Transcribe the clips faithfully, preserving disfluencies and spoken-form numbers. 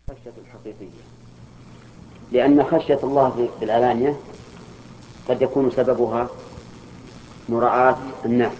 الخشية الحقيقية، لأن خشية الله بالعلانية قد يكون سببها مراعاة الناس،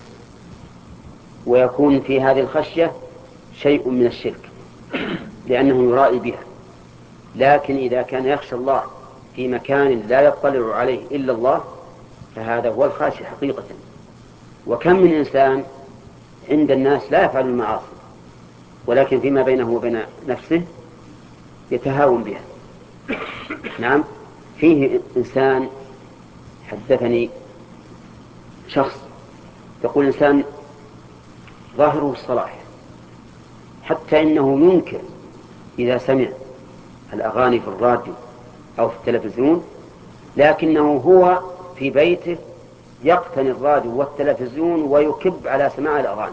ويكون في هذه الخشية شيء من الشرك لأنه يرائي بها. لكن إذا كان يخشى الله في مكان لا يطلع عليه إلا الله فهذا هو الخاشي حقيقة. وكم من إنسان عند الناس لا يفعل المعاصي ولكن فيما بينه وبين نفسه يتهاون بها. نعم، فيه إنسان حدثني شخص يقول إنسان ظاهره الصلاح حتى إنه ينكر إذا سمع الأغاني في الراديو أو في التلفزيون، لكنه هو في بيته يقتني الراديو والتلفزيون ويكب على سماع الأغاني.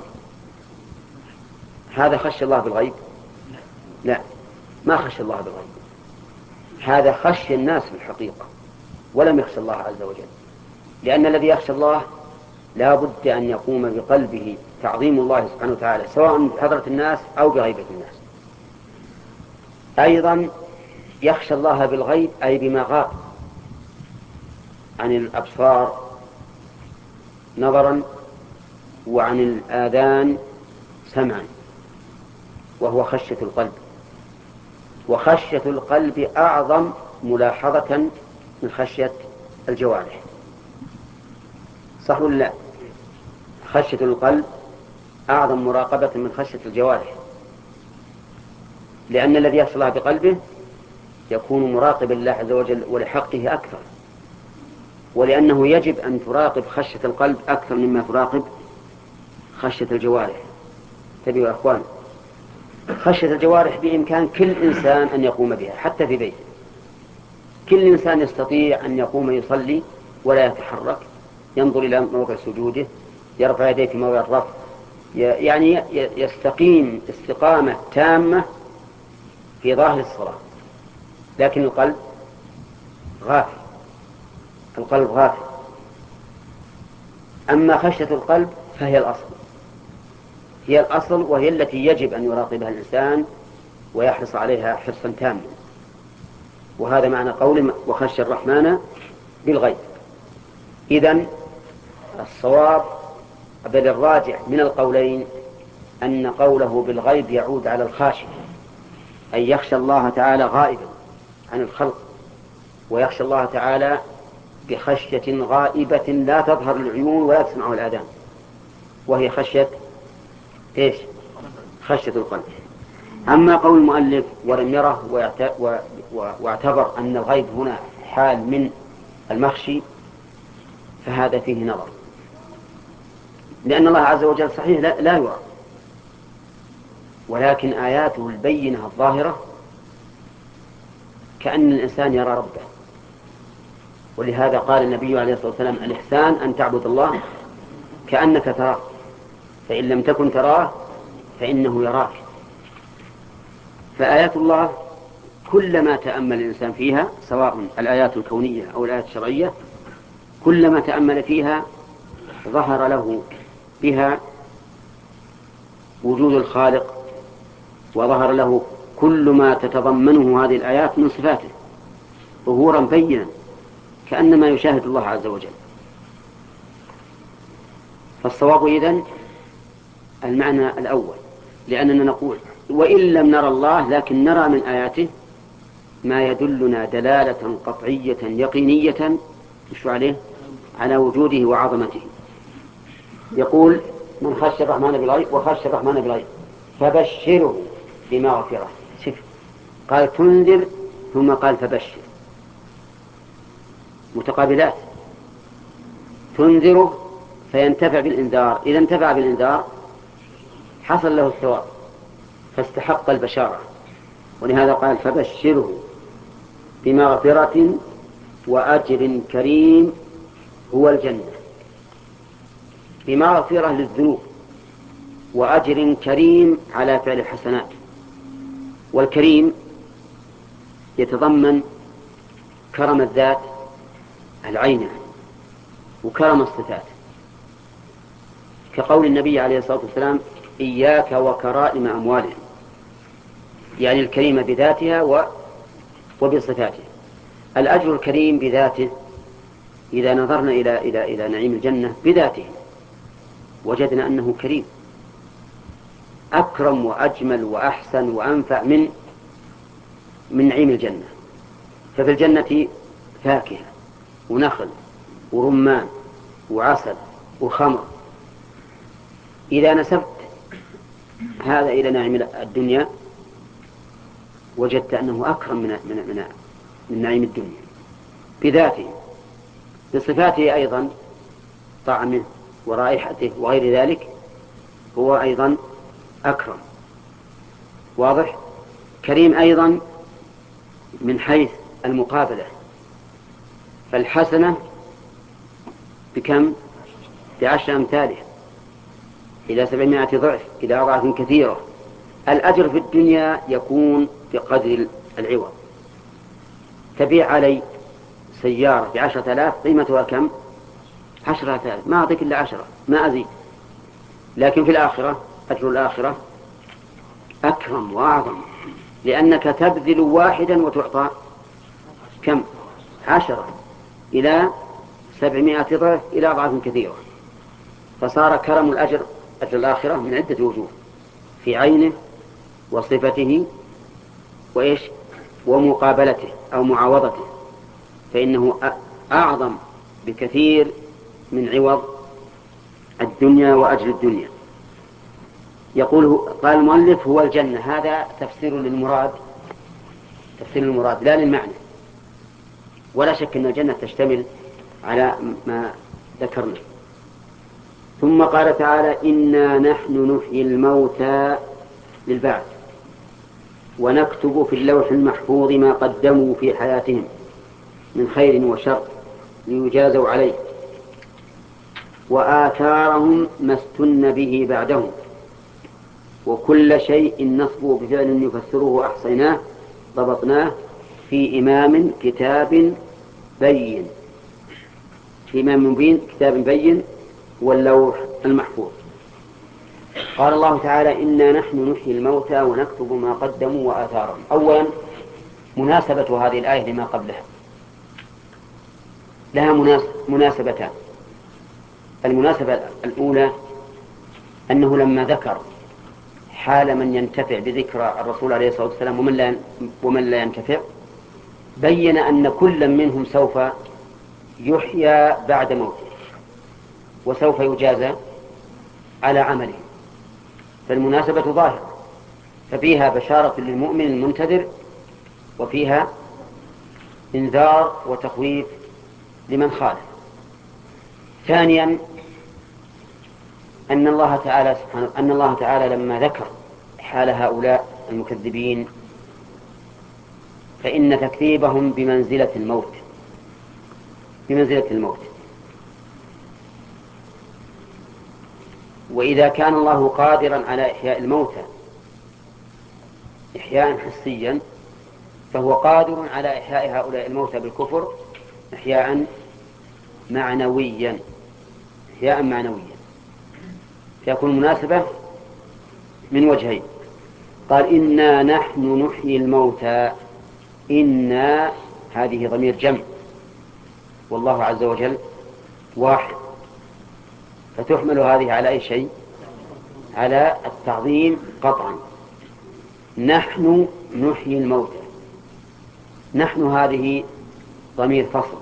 هذا خشي الله بالغيب؟ لا، ما خشي الله بالغيب، هذا خشي الناس بالحقيقة ولم يخشى الله عز وجل. لأن الذي يخشى الله لا بد أن يقوم بقلبه تعظيم الله سبحانه وتعالى سواء بحضرة الناس أو بغيبة الناس. أيضا يخشى الله بالغيب أي بما غاب عن الأبصار نظرا وعن الآذان سمعا، وهو خشية القلب. وخشية القلب أعظم ملاحظة من خشية الجوارح، صح ولا لا؟ خشية القلب أعظم مراقبة من خشية الجوارح، لأن الذي يخشى الله بقلبه يكون مراقبا لله عز وجل ولحقه أكثر، ولأنه يجب أن تراقب خشية القلب أكثر مما تراقب خشية الجوارح. تبيوا يا أخوان، خشية الجوارح بإمكان كل إنسان أن يقوم بها حتى في بيته. كل إنسان يستطيع أن يقوم يصلي ولا يتحرك، ينظر إلى موضع سجوده، يرفع يديه في موضع الرفع، يعني يستقيم استقامة تامة في ظاهر الصلاة. لكن القلب غافل، القلب غافل. أما خشية القلب فهي الأصل، هي الأصل، وهي التي يجب أن يراقبها الإنسان ويحرص عليها حرصا تاما. وهذا معنى قول وخشى الرحمن بالغيب. إذن الصواب بل الراجع من القولين أن قوله بالغيب يعود على الخاشع، أي يخشى الله تعالى غائبا عن الخلق، ويخشى الله تعالى بخشية غائبة لا تظهر العيون ولا تسمعه الآذان، وهي خشية إيش؟ خشية القلب. أما قول المؤلف ولم يره واعتبر أن الغيب هنا حال من المخشي فهذا فيه نظر، لأن الله عز وجل صحيح لا يرى، ولكن آياته البينة الظاهرة كأن الإنسان يرى ربه. ولهذا قال النبي عليه الصلاة والسلام الإحسان أن تعبد الله كأنك تراه فإن لم تكن تراه فإنه يراك. فآيات الله كلما تأمل الإنسان فيها سواء الآيات الكونية أو الآيات الشرعية كلما تأمل فيها ظهر له بها وجود الخالق، وظهر له كل ما تتضمنه هذه الآيات من صفاته ظهورا بينا كأنما يشاهد الله عز وجل. فالصواب إذن المعنى الأول، لأننا نقول وإن لم نرى الله لكن نرى من آياته ما يدلنا دلالة قطعية يقينية مش عليه على وجوده وعظمته. يقول من خشى الرحمن بالغيب وخشى الرحمن بالغيب فبشره بمغفرة. شوف، قال تنذر ثم قال فبشر، متقابلات. تنذره فينتفع بالإنذار، إذا انتفع بالإنذار حصل له الثواب فاستحق البشارة، ولهذا قال فبشره بمغفرة وأجر كريم هو الجنة. بمغفرة للذنوب وأجر كريم على فعل الحسنات. والكريم يتضمن كرم الذات العينة وكرم الصفات، كقول النبي عليه الصلاة والسلام إياك وكرائم أموالهم، يعني الكريمة بذاتها و... وبصفاتها. الأجر الكريم بذاته إذا نظرنا إلى إلى إلى نعيم الجنة بذاته وجدنا أنه كريم، أكرم وأجمل وأحسن وأنفع من من نعيم الجنة. ففي الجنة فاكهة ونخل ورمان وعسل وخمر. إذا نسبت هذا إلى نعيم الدنيا وجدت أنه أكرم من من من, من نعيم الدنيا بذاته. بصفاته أيضا، طعمه ورائحته وغير ذلك، هو أيضا أكرم. واضح؟ كريم أيضا من حيث المقابلة، فالحسنة بكم؟ بعشر أمثالها إلى سبعمائة ضعف إلى أضعاف كثيرة. الأجر في الدنيا يكون بقدر العوض. تبيع علي سيارة بعشرة آلاف قيمتها كم؟ عشرة آلاف، ما أعطيك إلا عشرة، ما أزيد. لكن في الآخرة أجر الآخرة أكرم وأعظم، لأنك تبذل واحدا وتعطى كم؟ عشرة إلى سبعمائة ضعف إلى أضعاف كثيرة. فصار كرم الأجر أجر الآخرة من عدة وجوه، في عينه وصفته وإيش ومقابلته أو معاوضته، فإنه أعظم بكثير من عوض الدنيا وأجر الدنيا. يقول قال المؤلف هو الجنة، هذا تفسير للمراد، تفسير المراد لا للمعنى. ولا شك أن الجنة تشتمل على ما ذكرنا. ثم قال تعالى إنا نحن نحيي الموتى للبعث ونكتب في اللوح المحفوظ ما قدموا في حياتهم من خير وشر ليجازوا عليه وآثارهم ما استن به بعدهم وكل شيء نصبه بفعل يفسره أحصيناه ضبطناه في إمام كتاب بين في إمام مبين كتاب بين واللوح المحفوظ. قال الله تعالى إنا نحن نحيي الموتى ونكتب ما قدموا وآثارهم. أولا مناسبة هذه الآية لما قبلها، لها مناسبتان. المناسبة الأولى أنه لما ذكر حال من ينتفع بذكر الرسول عليه الصلاة والسلام ومن لا, ومن لا ينتفع، بين أن كل منهم سوف يحيى بعد موته وسوف يجازى على عمله. فالمناسبة ظاهرة، ففيها بشارة للمؤمن المنتظر وفيها إنذار وتخويف لمن خالف. ثانيا أن الله تعالى سبحانه أن الله تعالى لما ذكر حال هؤلاء المكذبين فإن تكذيبهم بمنزلة الموت بمنزلة الموت. وإذا كان الله قادرا على إحياء الموتى إحياء حسيا فهو قادر على إحياء هؤلاء الموتى بالكفر إحياء معنويا إحياء معنويا فيكون مناسبة من وجهين. قال إنا نحن نحيي الموتى، إنا هذه ضمير جمع والله عز وجل واحد، فتحمل هذه على أي شيء؟ على التعظيم قطعا. نحن نحيي الموتى، نحن هذه ضمير فصل،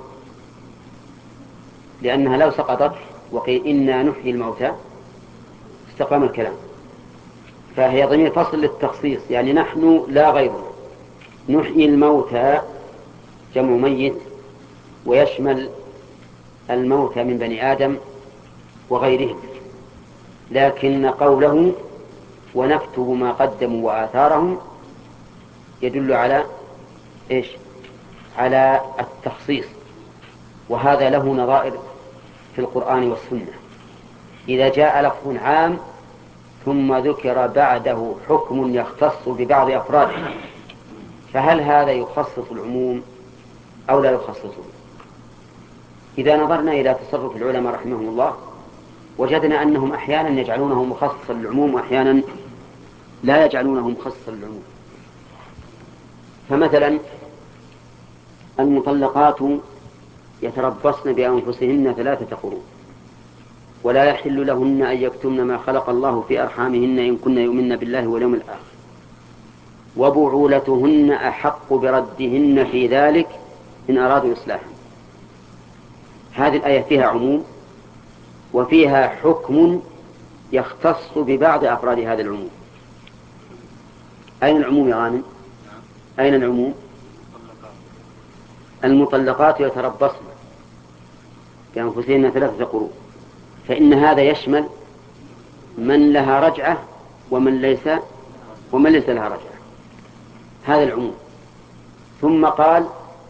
لأنها لو سقطت وقيل إنا نحيي الموتى استقام الكلام، فهي ضمير فصل للتخصيص، يعني نحن لا غيرنا. نحيي الموتى جمع ميت ويشمل الموتى من بني آدم وغيرهم، لكن قوله ونكتب ما قدموا وآثارهم يدل على إيش؟ على التخصيص. وهذا له نظائر في القرآن والسنة. إذا جاء لفظ عام ثم ذكر بعده حكم يختص ببعض أفراده فهل هذا يخصص العموم أو لا يخصصه؟ إذا نظرنا إلى تصرف العلماء رحمهم الله وجدنا أنهم أحيانا يجعلونه مخصصا للعموم وأحيانا لا يجعلونه مخصصا للعموم. فمثلا المطلقات يتربصن بأنفسهن ثلاثة قروء ولا يحل لهن أن يكتمن ما خلق الله في أرحامهن إن كن يؤمن بالله واليوم الآخر وبعولتهن أحق بردهن في ذلك إن أرادوا إصلاحا. هذه الآية فيها عموم وفيها حكم يختص ببعض أفراد هذا العموم. أين العموم يا غانم؟ أين العموم؟ المطلقات يتربصن بأنفسهن ثلاثة قروء، فإن هذا يشمل من لها رجعة ومن ليس ومن ليس لها رجعة، هذا العموم. ثم قال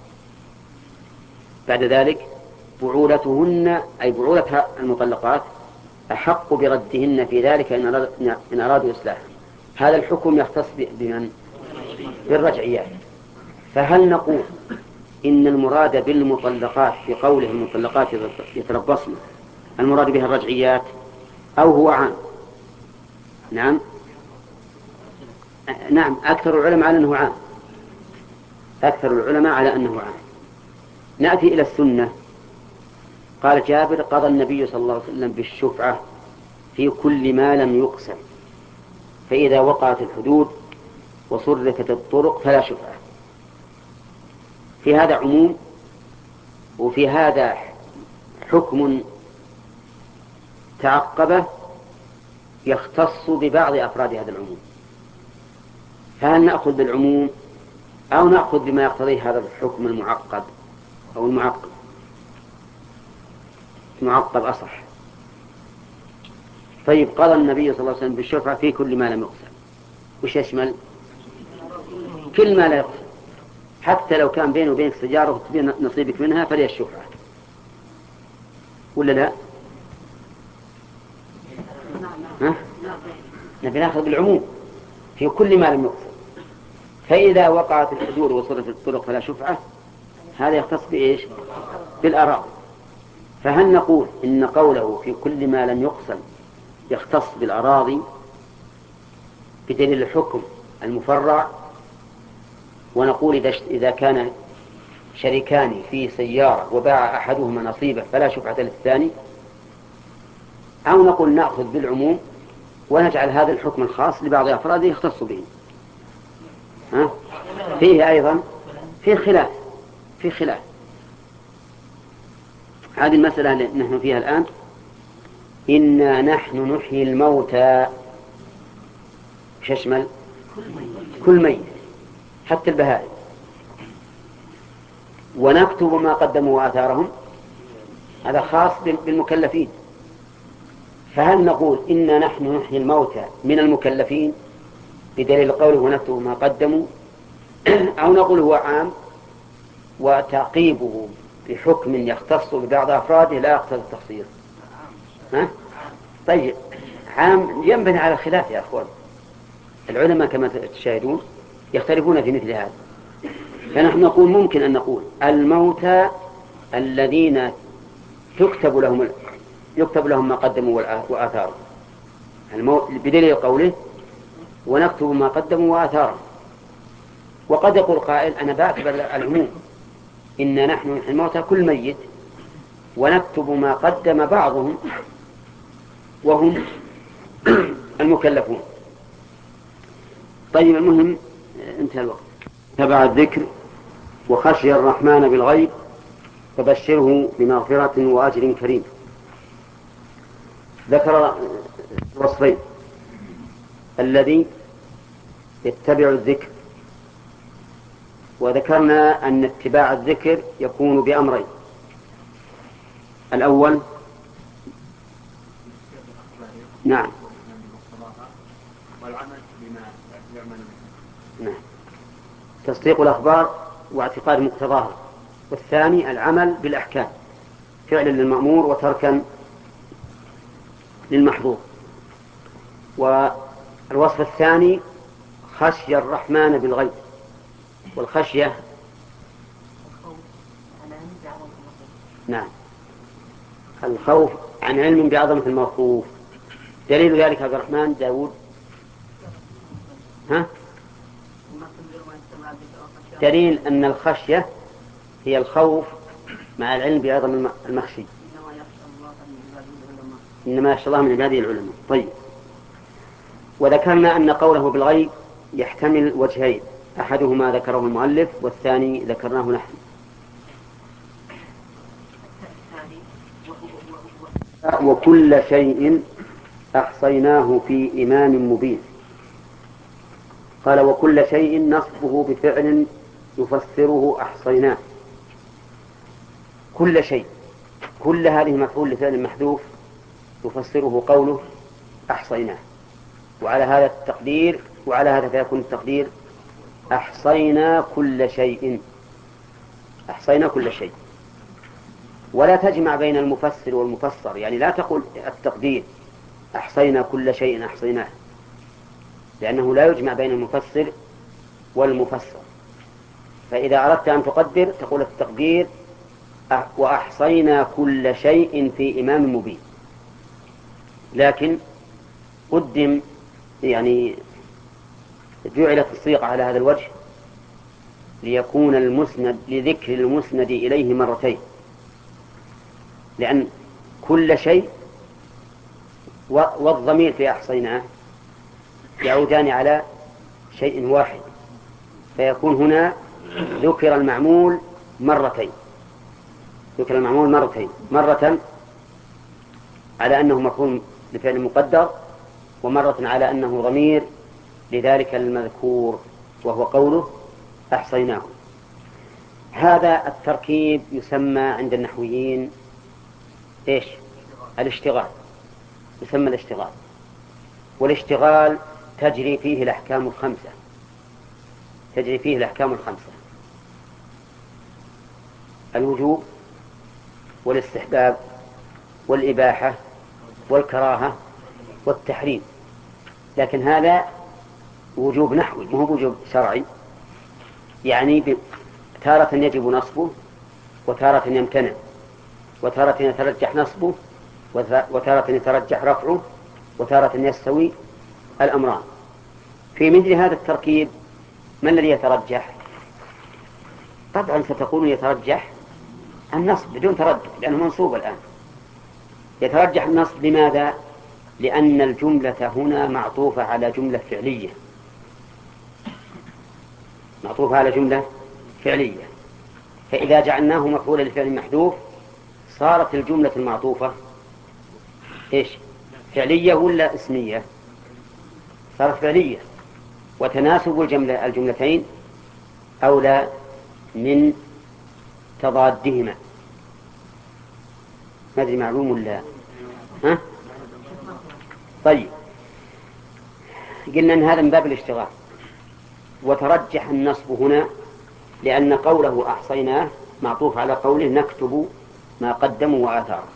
بعد ذلك بعولتهن أي بعولة المطلقات أحق بردهن في ذلك إن أرادوا إصلاحا. هذا الحكم يختص بمن؟ بالرجعيات. فهل نقول إن المراد بالمطلقات في قوله المطلقات يتربصن المراد بها الرجعيات أو هو عام؟ نعم نعم أكثر العلماء على أنه عام، أكثر العلماء على أنه عام. نأتي إلى السنة. قال جابر قضى النبي صلى الله عليه وسلم بالشفعة في كل ما لم يقسم، فإذا وقعت الحدود وصرفت الطرق فلا شفعة. في هذا عموم وفي هذا حكم تعقبه يختص ببعض أفراد هذا العموم. فهل نأخذ بالعموم أو نأخذ بما يقتضيه هذا الحكم المعقد أو المعقد؟ معقد أصح. طيب قال النبي صلى الله عليه وسلم بالشفعة في كل ما لم يقسم، وش يشمل؟ كل ما لا يقسم، حتى لو كان بينه وبينك سجارة وتبين نصيبك منها فلي الشفعة، ولا لا؟ ها؟ نبي نأخذ بالعموم في كل ما لم يقسم، فإذا وقعت الحدود وصرفت الطرق فلا شفعة، هذا يختص بإيش؟ بالأراضي. فهل نقول إن قوله في كل ما لم يقسم يختص بالأراضي بدليل الحكم المفرع، ونقول إذا كان شريكان في سيارة وباع أحدهما نصيبه فلا شفعة للثاني، أو نقول نأخذ بالعموم ونجعل هذا الحكم الخاص لبعض أفراده يختص به؟ ها؟ فيه أيضا في خلاف في خلاف هذه المسألة اللي نحن فيها الآن. إنا نحن نحيي الموتى، يشمل كل ميت حتى البهائم، ونكتب ما قدموا وآثارهم، هذا خاص بالمكلفين. فهل نقول إنا نحن نحيي الموتى من المكلفين بدليل قوله ونكتب ما قدموا، أو نقول هو عام وتعقيبه بحكم يختص ببعض أفراده لا يقتضي التخصيص؟ ها؟ طيب عام ينبني على الخلاف يا أخوان، العلماء كما تشاهدون يختلفون في مثل هذا. فنحن نقول ممكن أن نقول الموتى الذين تكتب لهم يكتب لهم ما قدموا وآثارهم بدليل قوله ونكتب ما قدموا وآثارهم. وقد يقول قائل أنا بعتبر العموم، إن نحن نحيي الموتى كل ميت ونكتب ما قدم بعضهم وهم المكلفون. طيب المهم انتهى الوقت. تبع الذكر وخشي الرحمن بالغيب فبشره بمغفرة وأجر كريم. ذكر الوصفين: الذي يتبع الذكر، وذكرنا أن اتباع الذكر يكون بأمرين: الأول نعم والعمل بما يعمل به، نعم تصديق الأخبار واعتقاد مقتضاها، والثاني العمل بالأحكام، فعلا للمأمور وتركا للمحظور. والوصف الثاني خشي الرحمن بالغيب، والخشية نعم الخوف عن علم بعظمة المخوف. دليل ذلك عبد الرحمن داود ها دليل أن الخشية هي الخوف مع العلم بأيضا المخشي. إنما يخشى الله من عباده العلماء. طيب، وذكرنا أن قوله بالغيب يحتمل وجهين، أحدهما ذكره المؤلف والثاني ذكرناه نحن. وكل شيء أحصيناه في إمام مبين. قال وكل شيء نصبه بفعل يفسره أحصيناه. كل شيء، كل هذه مفعول لفعل محذوف يفسره قوله أحصيناه، وعلى هذا التقدير وعلى هذا فيكون التقدير أحصينا كل شيء. أحصينا كل شيء، ولا تجمع بين المفسر والمفسر، يعني لا تقول التقدير أحصينا كل شيء أحصيناه، لأنه لا يجمع بين المفسر والمفسر. فإذا أردت أن تقدر تقول التقدير وأحصينا كل شيء في إمام مبين. لكن قدم يعني جعلت الصيغة على هذا الوجه ليكون المسند لذكر المسند إليه مرتين، لأن كل شيء والضمير في أحصيناه يعودان على شيء واحد، فيكون هنا ذكر المعمول مرتين ذكر المعمول مرتين مرة على أنه مفعول لفعل مقدر، ومرة على أنه ضمير لذلك المذكور وهو قوله أحصيناه. هذا التركيب يسمى عند النحويين إيش؟ الاشتغال، يسمى الاشتغال. والاشتغال تجري فيه الأحكام الخمسة تجري فيه الأحكام الخمسة الوجوب والاستحباب والإباحة والكراهة والتحريم. لكن هذا وجوب نحوي، مو وجوب شرعي، يعني تارة يجب نصبه وتارة يمتنع، وتارة يترجح نصبه وتارة يترجح رفعه، وتارة يستوي الأمران. في مثل هذا التركيب ما الذي يترجح؟ طبعا ستقول يترجح النصب بدون تردد، لأنه منصوب الآن. يترجح النصب لماذا؟ لأن الجملة هنا معطوفة على جملة فعلية معطوفة على جملة فعلية فإذا جعلناه مفعولا لفعل محذوف صارت الجملة المعطوفة إيش؟ فعلية ولا اسمية؟ صارت فعلية، وتناسب الجملة الجملتين أولى من تضادهما. ما أدري معلوم ولا ها؟ طيب، قلنا أن هذا من باب الاشتغال. وترجح النصب هنا لأن قوله أحصيناه معطوف على قوله نكتب ما قدموا وآثاره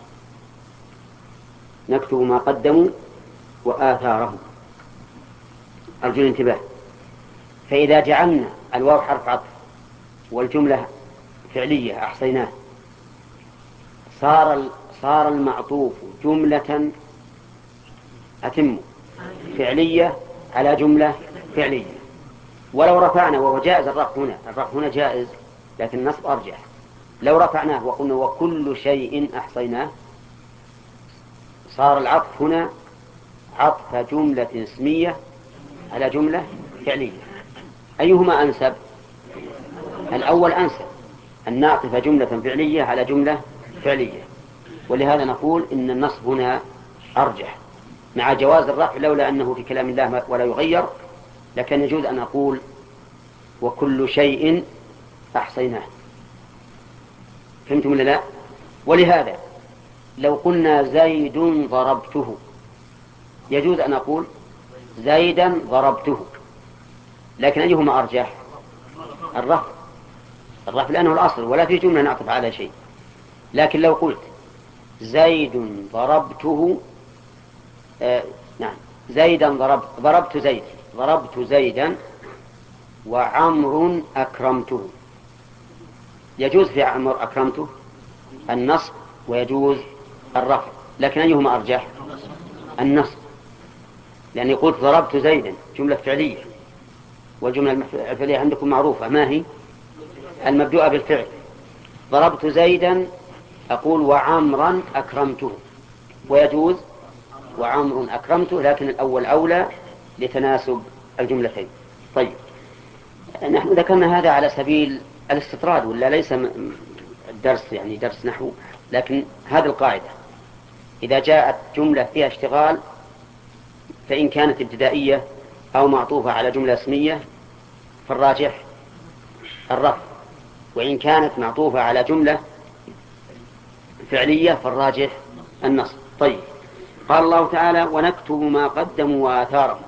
نكتب ما قدموا وآثاره أرجو الانتباه. فإذا جعلنا الواو حرف عطف والجملة فعلية أحصيناه صار صار المعطوف جملة أتم فعلية على جملة فعلية. ولو رفعنا، وهو جائز الرفع هنا الرفع هنا جائز، لكن النصب أرجح. لو رفعناه وقلنا وكل شيء أحصيناه صار العطف هنا عطف جملة اسمية على جملة فعلية. أيهما أنسب؟ الأول أنسب، أن نعطف جملة فعلية على جملة فعلية، ولهذا نقول إن النصب هنا أرجح مع جواز الرفع لولا أنه في كلام الله ولا يغير، لكن يجوز أن أقول وكل شيء أحصيناه. فهمتم ولا لا؟ ولهذا لو قلنا زيد ضربته يجوز أن أقول زيدا ضربته، لكن أيهما أرجح؟ الرفع الرفع لأنه الأصل ولا في جملة نعطف على شيء. لكن لو قلت زيد ضربته آه نعم زيدا ضربت ضربت زيد ضربت زيدا وعمر أكرمته، يجوز في عمر أكرمته النصب ويجوز الرفع، لكن أيهما أرجح؟ النصب، لأني قلت ضربت زيدا جملة فعلية والجملة الفعلية عندكم معروفة، ما هي؟ المبدوءة بالفعل. ضربت زيدا أقول وعمرا أكرمته، ويجوز وعمر أكرمته، لكن الأول أولى لتناسب الجملتين. طيب، نحن ذكرنا هذا على سبيل الاستطراد، ولا ليس الدرس يعني درس نحو، لكن هذه القاعدة: إذا جاءت جملة فيها اشتغال فإن كانت ابتدائية أو معطوفة على جملة اسمية فالراجح الرفع، وإن كانت معطوفة على جملة فعلية فالراجح النصب. طيب، قال الله تعالى: ونكتب ما قدموا وآثارهم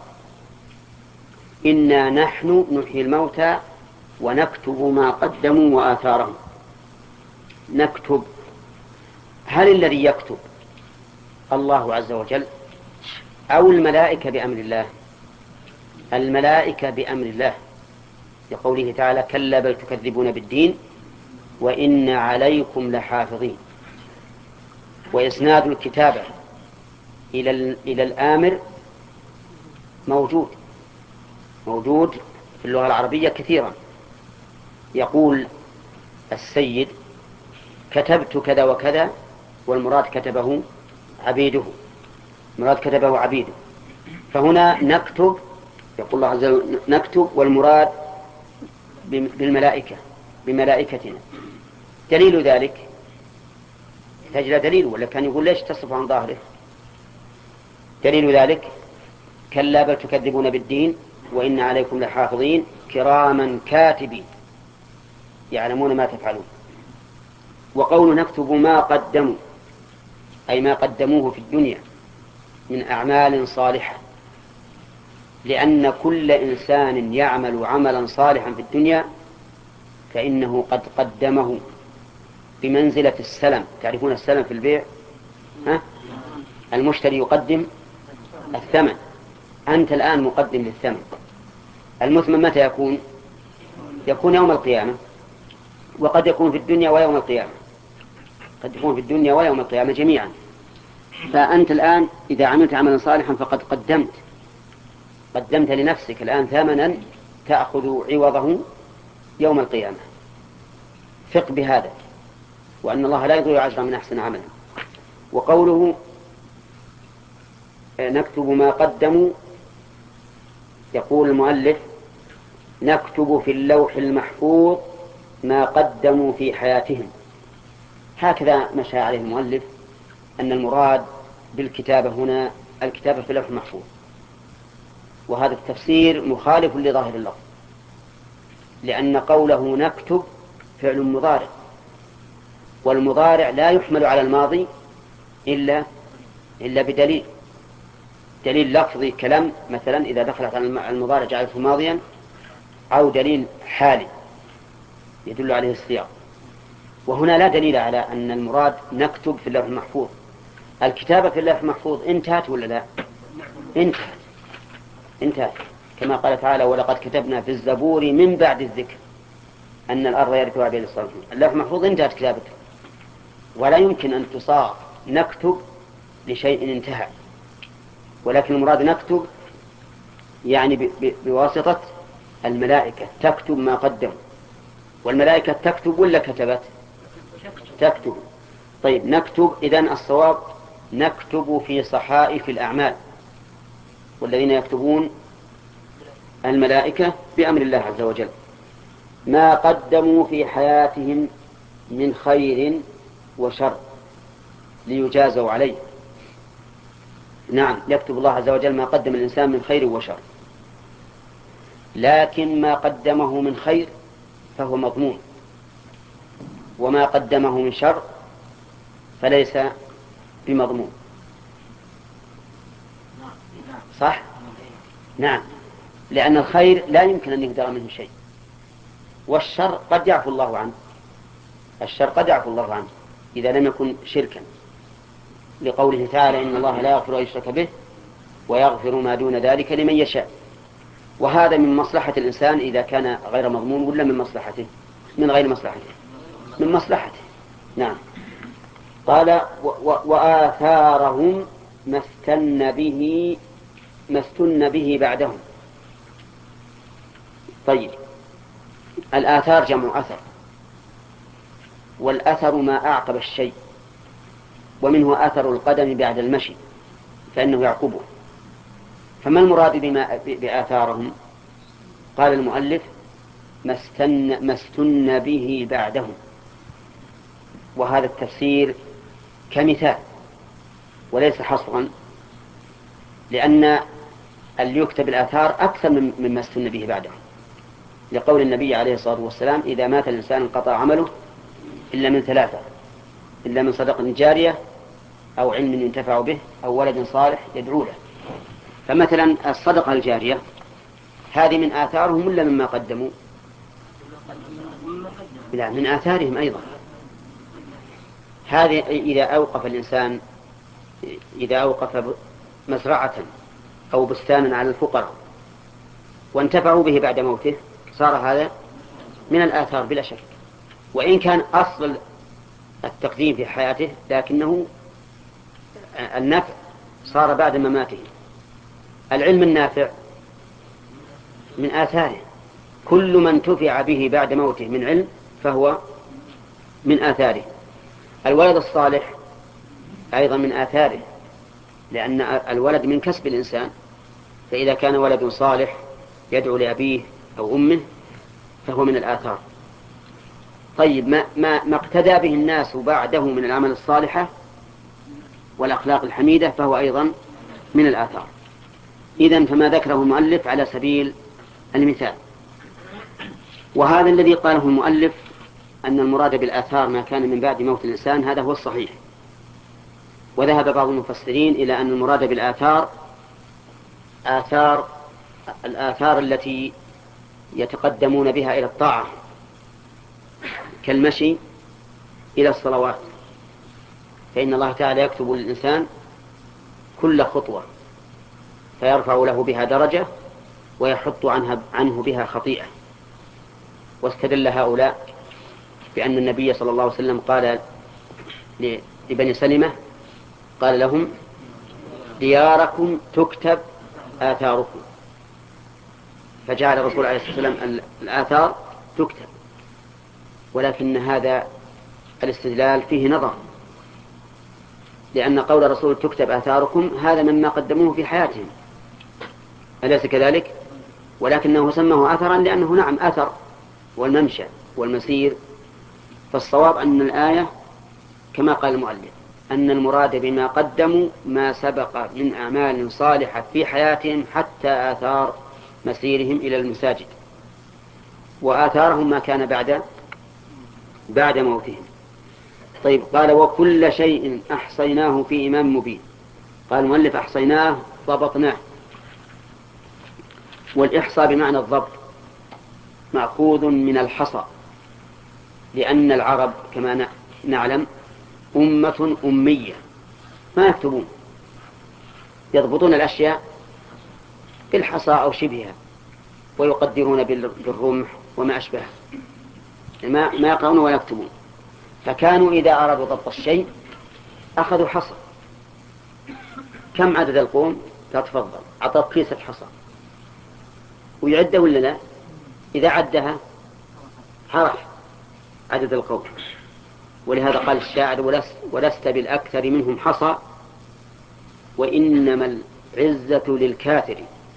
إنا نحن نحيي الموتى ونكتب ما قدموا وآثارهم. نكتب، هل الذي يكتب الله عز وجل أو الملائكة بأمر الله؟ الملائكة بأمر الله، لقوله تعالى: كلا بل تكذبون بالدين وإن عليكم لحافظين. وإسناد الكتابة إلى إلى الآمر موجود موجود في اللغة العربية كثيرا. يقول السيد: كتبت كذا وكذا، والمراد كتبه عبيده، المراد كتبه عبيده. فهنا نكتب، يقول الله عز وجل نكتب، والمراد بالملائكة بملائكتنا. دليل ذلك تجد دليل، ولا كان يقول ليش تصف عن ظاهره؟ دليل ذلك: كلا بل تكذبون بالدين وإن عليكم لحافظين كراما كاتبين يعلمون ما تفعلون. وقول نكتب ما قدموا أي ما قدموه في الدنيا من أعمال صالحة، لأن كل إنسان يعمل عملا صالحا في الدنيا فإنه قد قدمه بمنزلة السلم. تعرفون السلم في البيع؟ ها؟ المشتري يقدم الثمن، أنت الآن مقدم للثمن. المثمن متى يكون؟ يكون يوم القيامة، وقد يكون في الدنيا ويوم القيامة، قد يكون في الدنيا ويوم القيامة جميعا. فأنت الآن إذا عملت عملا صالحا فقد قدمت قدمت لنفسك الآن ثمنا تأخذ عوضه يوم القيامة. ثق بهذا، وأن الله لا يضيع أجر من أحسن عملا. وقوله نكتب ما قدموا، يقول المؤلف: نكتب في اللوح المحفوظ ما قدموا في حياتهم. هكذا مشى عليه المؤلف، أن المراد بالكتابة هنا الكتابة في اللوح المحفوظ، وهذا التفسير مخالف لظاهر اللفظ، لأن قوله نكتب فعل مضارع، والمضارع لا يحمل على الماضي إلا إلا بدليل دليل لفظي كلام، مثلا إذا دخلت على المضارع جعلته ماضيا، أو دليل حالي يدل عليه السياق. وهنا لا دليل على أن المراد نكتب في اللوح المحفوظ. الكتابة في اللوح المحفوظ انتهت ولا لا؟ انتهت انتهت كما قال تعالى: ولقد كتبنا في الزبور من بعد الذكر أن الأرض يرثها عباد الصالحين. اللوح المحفوظ انتهت كتابته، ولا يمكن أن تصاغ نكتب لشيء انتهى، ولكن المراد نكتب يعني بواسطة الملائكة تكتب ما قدم. والملائكة تكتب ولا كتبت؟ تكتب. طيب، نكتب، إذن الصواب نكتب في صحائف الأعمال، والذين يكتبون الملائكة بأمر الله عز وجل ما قدموا في حياتهم من خير وشر ليجازوا عليه. نعم، يكتب الله عز وجل ما قدم الإنسان من خير وشر، لكن ما قدمه من خير فهو مضمون، وما قدمه من شر فليس بمضمون. صح؟ نعم، لأن الخير لا يمكن أن يقدر منه شيء، والشر قد يعفو الله عنه الشر قد يعفو الله عنه إذا لم يكن شركا، لقوله تعالى: إن الله لا يغفر أن يشرك به ويغفر ما دون ذلك لمن يشاء. وهذا من مصلحة الإنسان إذا كان غير مضمون، ولا من مصلحته؟ من غير مصلحته، من مصلحته. نعم. قال: وآثارهم ما استن به ما استن به بعدهم. طيب، الآثار جمع أثر، والأثر ما أعقب الشيء، ومنه أثر القدم بعد المشي فإنه يعقبه. فما المراد بما بآثارهم؟ قال المؤلف: ما استن, ما استن به بعدهم. وهذا التفسير كمثال وليس حصرا، لأن اللي يكتب الآثار أكثر مما استن به بعدهم، لقول النبي عليه الصلاة والسلام: إذا مات الإنسان انقطع عمله إلا من ثلاثة، إلا من صدقة جارية أو علم ينتفع به أو ولد صالح يدعو له. فمثلا الصدقة الجارية هذه من آثارهم ولا مما قدموا؟ لا، من آثارهم أيضا. هذه إذا أوقف الإنسان إذا أوقف مزرعة أو بستانا على الفقراء وانتفعوا به بعد موته صار هذا من الآثار بلا شك، وإن كان أصل التقديم في حياته لكنه النفع صار بعد مماته. العلم النافع من آثاره، كل من انتفع به بعد موته من علم فهو من آثاره. الولد الصالح أيضا من آثاره، لأن الولد من كسب الإنسان، فإذا كان ولد صالح يدعو لأبيه أو أمه فهو من الآثار. طيب، ما, ما, ما اقتدى به الناس بعده من العمل الصالحة والأخلاق الحميدة فهو أيضا من الآثار. إذن فما ذكره المؤلف على سبيل المثال. وهذا الذي قاله المؤلف أن المراد بالآثار ما كان من بعد موت الإنسان، هذا هو الصحيح. وذهب بعض المفسرين إلى أن المراد بالآثار آثار الآثار التي يتقدمون بها إلى الطاعة، كالمشي إلى الصلوات، فإن الله تعالى يكتب للإنسان كل خطوة فيرفع له بها درجة ويحط عنها عنه بها خطيئة. واستدل هؤلاء بأن النبي صلى الله عليه وسلم قال لبني سلمة، قال لهم: دياركم تكتب آثاركم. فجعل الرسول عليه الصلاة والسلام الآثار تكتب، ولكن هذا الاستدلال فيه نظر، لأن قول الرسول تكتب آثاركم هذا مما قدموه في حياتهم، أليس كذلك؟ ولكنه سماه أثرا لأنه نعم أثر، والممشى والمسير. فالصواب أن الآية كما قال المؤلف أن المراد بما قدموا ما سبق من أعمال صالحة في حياتهم حتى آثار مسيرهم إلى المساجد، وآثارهم ما كان بعد بعد موتهم. طيب، قال: وكل شيء أحصيناه في إمام مبين. قال المؤلف: أحصيناه ضبطناه. والإحصاء بمعنى الضبط مأخوذ من الحصى، لأن العرب كما نعلم أمة أمية ما يكتبون، يضبطون الأشياء بالحصى أو شبهها، ويقدرون بالرمح وما أشبه، ما ما يقرؤون ولا يكتبون. فكانوا إذا أرادوا ضبط الشيء أخذوا حصى. كم عدد القوم؟ تفضل أعطاه كيسة حصى ويعده ولا لا؟ إذا عدها عرف عدد القوم. ولهذا قال الشاعر: ولست, ولست بالأكثر منهم حصى، وإنما العزة للكاثر.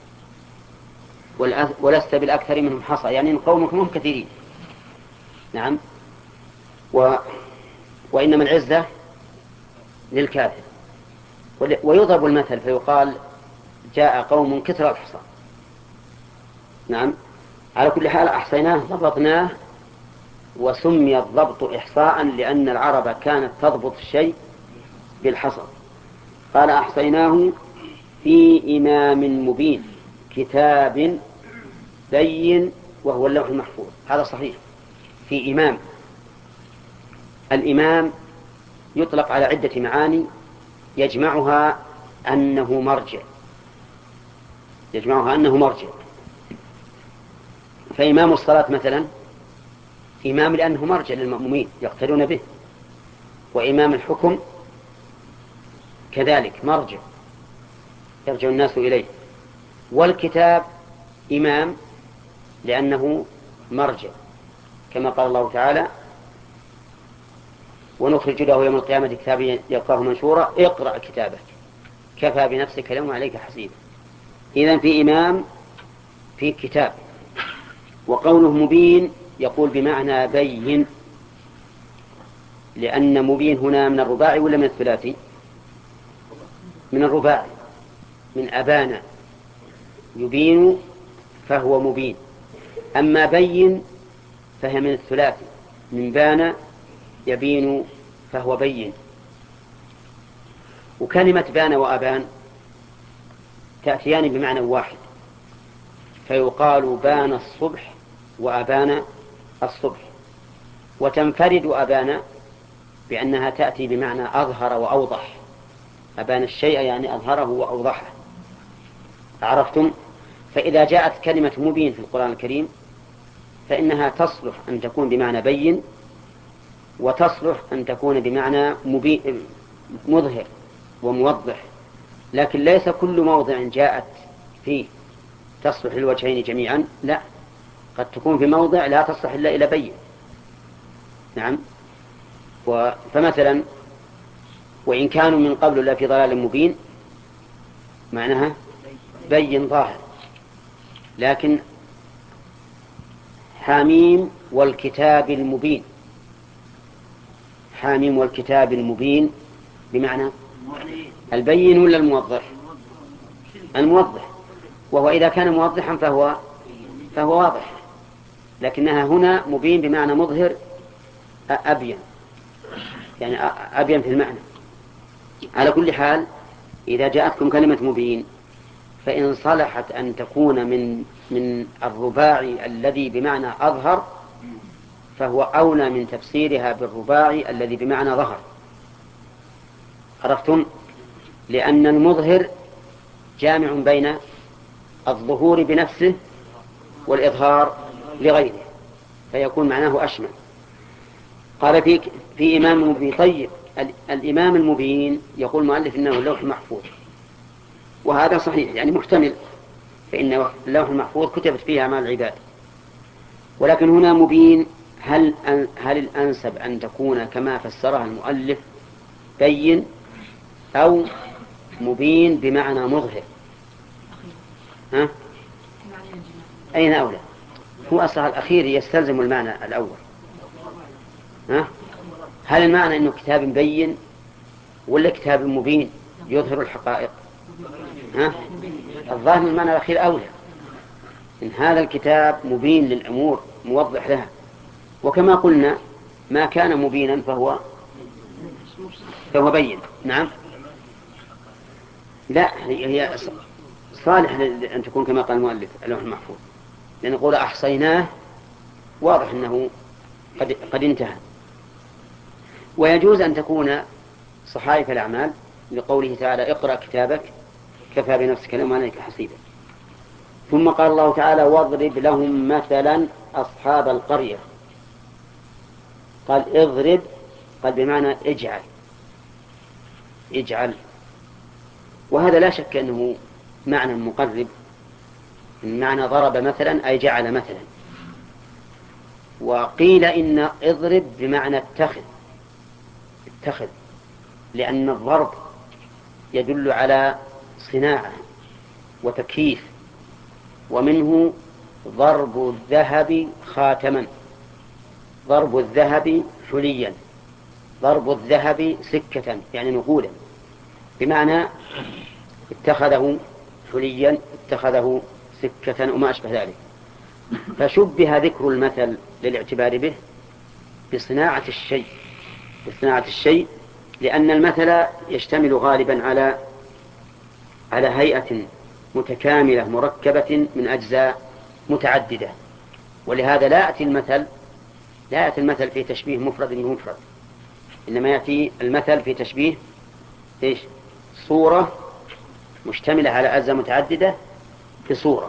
ولست بالأكثر منهم حصى يعني إن قومك هم كثيرين. نعم. و... وإنما العزة للكاثر. ويضرب المثل فيقال: جاء قوم كثر الحصى. نعم. على كل حال أحصيناه ضبطناه. وسمي الضبط إحصاء لأن العرب كانت تضبط الشيء بالحصى. قال: أحصيناه في إمام مبين كتاب بين وهو اللوح المحفوظ. هذا صحيح، في إمام. الإمام يطلق على عدة معاني يجمعها أنه مرجع يجمعها أنه مرجع فإمام الصلاة مثلا إمام لأنه مرجع للمأمومين يقتدون به، وإمام الحكم كذلك مرجع يرجع الناس إليه. والكتاب إمام لأنه مرجع، كما قال الله تعالى: ونخرج له يوم القيامة كتابا يلقاه منشورا اقرأ كتابك كفى بنفسك اليوم عليك حسيبا. إذن في إمام في كتاب. وقوله مبين يقول بمعنى بين، لأن مبين هنا من الرباعي ولا من الثلاثي؟ من الرباعي، من أبانا يبين فهو مبين. أما بين فهي من الثلاثي، من بان يبين فهو بين. وكلمة بان وأبان تأتيان بمعنى واحد، فيقال بان الصبح وأبان الصبح. وتنفرد أبان بأنها تأتي بمعنى أظهر وأوضح. أبان الشيء يعني أظهره وأوضحه. عرفتم؟ فإذا جاءت كلمة مبين في القرآن الكريم فإنها تصلح أن تكون بمعنى بين، وتصلح أن تكون بمعنى مبين مظهر وموضح. لكن ليس كل موضع جاءت فيه تصلح للوجهين جميعا، لا، قد تكون في موضع لا تصلح إلا إلى بين. نعم. فمثلا وإن كانوا من قبل لا في ضلال مبين معناها بين ظاهر. لكن حاميم والكتاب المبين، حاميم والكتاب المبين بمعنى البين ولا الموضح؟ الموضح. وهو إذا كان موضحا فهو فهو واضح، لكنها هنا مبين بمعنى مظهر أبين، يعني أبين في المعنى. على كل حال إذا جاءتكم كلمة مبين فإن صلحت أن تكون من من الرباعي الذي بمعنى أظهر فهو أولى من تفسيرها بالرباعي الذي بمعنى ظهر. عرفتم؟ لأن المظهر جامع بين الظهور بنفسه والإظهار لغيره، فيكون معناه أشمل. قال في, في إمام مبين. طيب الإمام المبين يقول المؤلف إنه اللوح المحفوظ، وهذا صحيح يعني محتمل، فإن اللوح المحفوظ كتبت فيه أعمال العباد. ولكن هنا مبين، هل هل الأنسب أن تكون كما فسرها المؤلف بين أو مبين بمعنى مظهر؟ ها؟ أين أولى؟ هو أصلها الأخير يستلزم المعنى الأول. ها؟ هل المعنى أنه كتاب بين ولا كتاب مبين يظهر الحقائق؟ ها؟ الظاهر من المعنى الأخير أولى، إن هذا الكتاب مبين للأمور موضح لها. وكما قلنا ما كان مبينا فهو فهو بين. نعم. لا، هي صالح أن تكون كما قال المؤلف اللوح المحفوظ، لأن نقول أحصيناه واضح أنه قد, قد انتهى. ويجوز أن تكون صحائف الأعمال لقوله تعالى اقرأ كتابك كفى بنفسك اليوم عليك حسيبا. ثم قال الله تعالى واضرب لهم مثلا أصحاب القرية. قال اضرب، قال بمعنى اجعل اجعل وهذا لا شك أنه معنى مقرب. المعنى ضرب مثلا أي جعل مثلا. وقيل إن اضرب بمعنى اتخذ اتخذ لأن الضرب يدل على صناعة وتكييف. ومنه ضرب الذهب خاتما، ضرب الذهب حليا، ضرب الذهب سكة يعني نقودا، بمعنى اتخذه حليا اتخذه سكة وما أشبه ذلك. فشبه ذكر المثل للاعتبار به بصناعة الشيء بصناعة الشيء لأن المثل يشتمل غالبا على على هيئة متكاملة مركبة من أجزاء متعددة. ولهذا لا يأتي المثل لا يأتي المثل في تشبيه مفرد بمفرد، إنما يأتي المثل في تشبيه إيش؟ صورة مشتملة على أجزاء متعددة في صورة.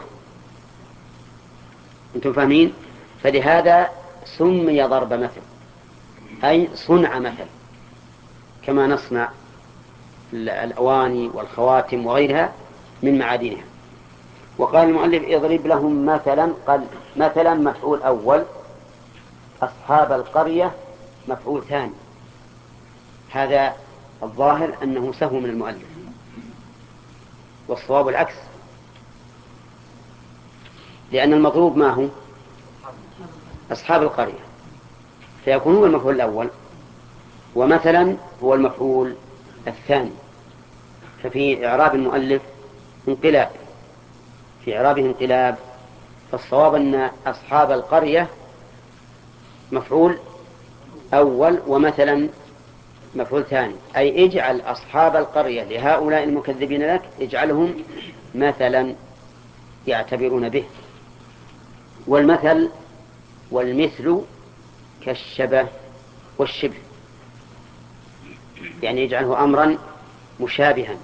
أنتم فاهمين؟ فلهذا سمي ضرب مثل أي صنع مثل، كما نصنع الأواني والخواتم وغيرها من معادنها. وقال المؤلف اضرب لهم مثلا، قال مثلا مفعول أول، أصحاب القرية مفعول ثاني. هذا الظاهر أنه سهو من المؤلف، والصواب العكس، لأن المضروب ما هو؟ أصحاب القرية، فيكون هو المفعول الأول، ومثلا هو المفعول الثاني. ففي إعراب المؤلف انقلاب، في إعرابه انقلاب. فالصواب أن أصحاب القرية مفعول أول، ومثلا مفعول ثاني، أي اجعل أصحاب القرية لهؤلاء المكذبين لك، اجعلهم مثلا يعتبرون به. والمثل والمثل كالشبه والشبه، يعني يجعله أمرا مشابها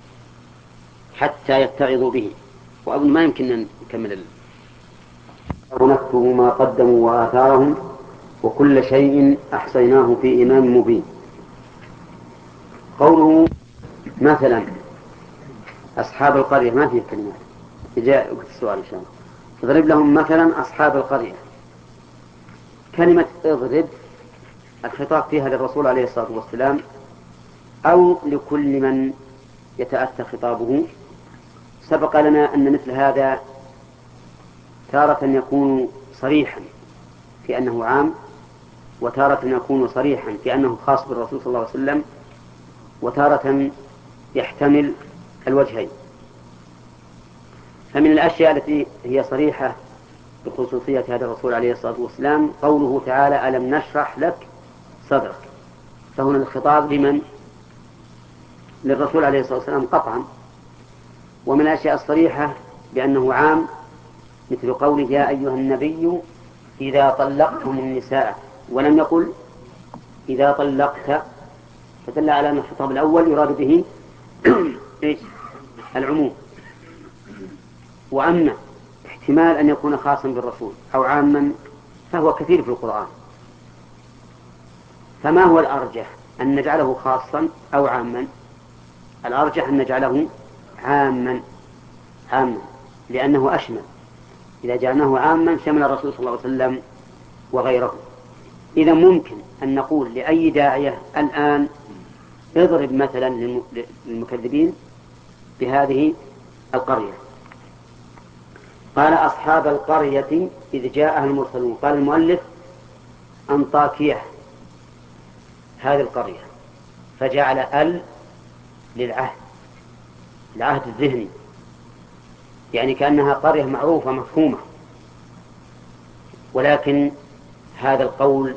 حتى يتعظوا به. وأظن ما يمكن أن نكمل ال... ونكتب ما قدموا وآثارهم وكل شيء أحصيناه في إمام مبين. قوله مثلا أصحاب القرية ما فيه كلمات، جاء السؤال إن شاء الله. اضرب لهم مثلا أصحاب القرية. كلمة اضرب الخطاب فيها للرسول عليه الصلاة والسلام أو لكل من يتأتى خطابه. سبق لنا أن مثل هذا تارة يكون صريحا في أنه عام، وتارة يكون صريحا في أنه خاص بالرسول صلى الله عليه وسلم، وتارة يحتمل الوجهين. فمن الأشياء التي هي صريحة بخصوصية هذا الرسول عليه الصلاة والسلام قوله تعالى ألم نشرح لك صدرك. فهنا الخطاب لمن؟ للرسول عليه الصلاة والسلام قطعا. ومن الأشياء الصريحة بأنه عام مثل قوله يا أيها النبي إذا طلقتم النساء، ولم يقل إذا طلقت، فدل على أن الخطاب الأول يراد به العموم. وأما احتمال أن يكون خاصا بالرسول أو عاما فهو كثير في القرآن. فما هو الأرجح، أن نجعله خاصا أو عاما؟ الأرجح أن نجعله عاما عاما لأنه أشمل. إذا جعلناه عاما شمل الرسول صلى الله عليه وسلم وغيره. إذا ممكن أن نقول لأي داعية الآن اضرب مثلا للمكذبين بهذه القرية. قال أصحاب القرية إذ جاءها المرسلون. قال المؤلف أنطاكية هذه القرية، فجعل ال للعهد، العهد الذهني، يعني كأنها قرية معروفة مفهومة. ولكن هذا القول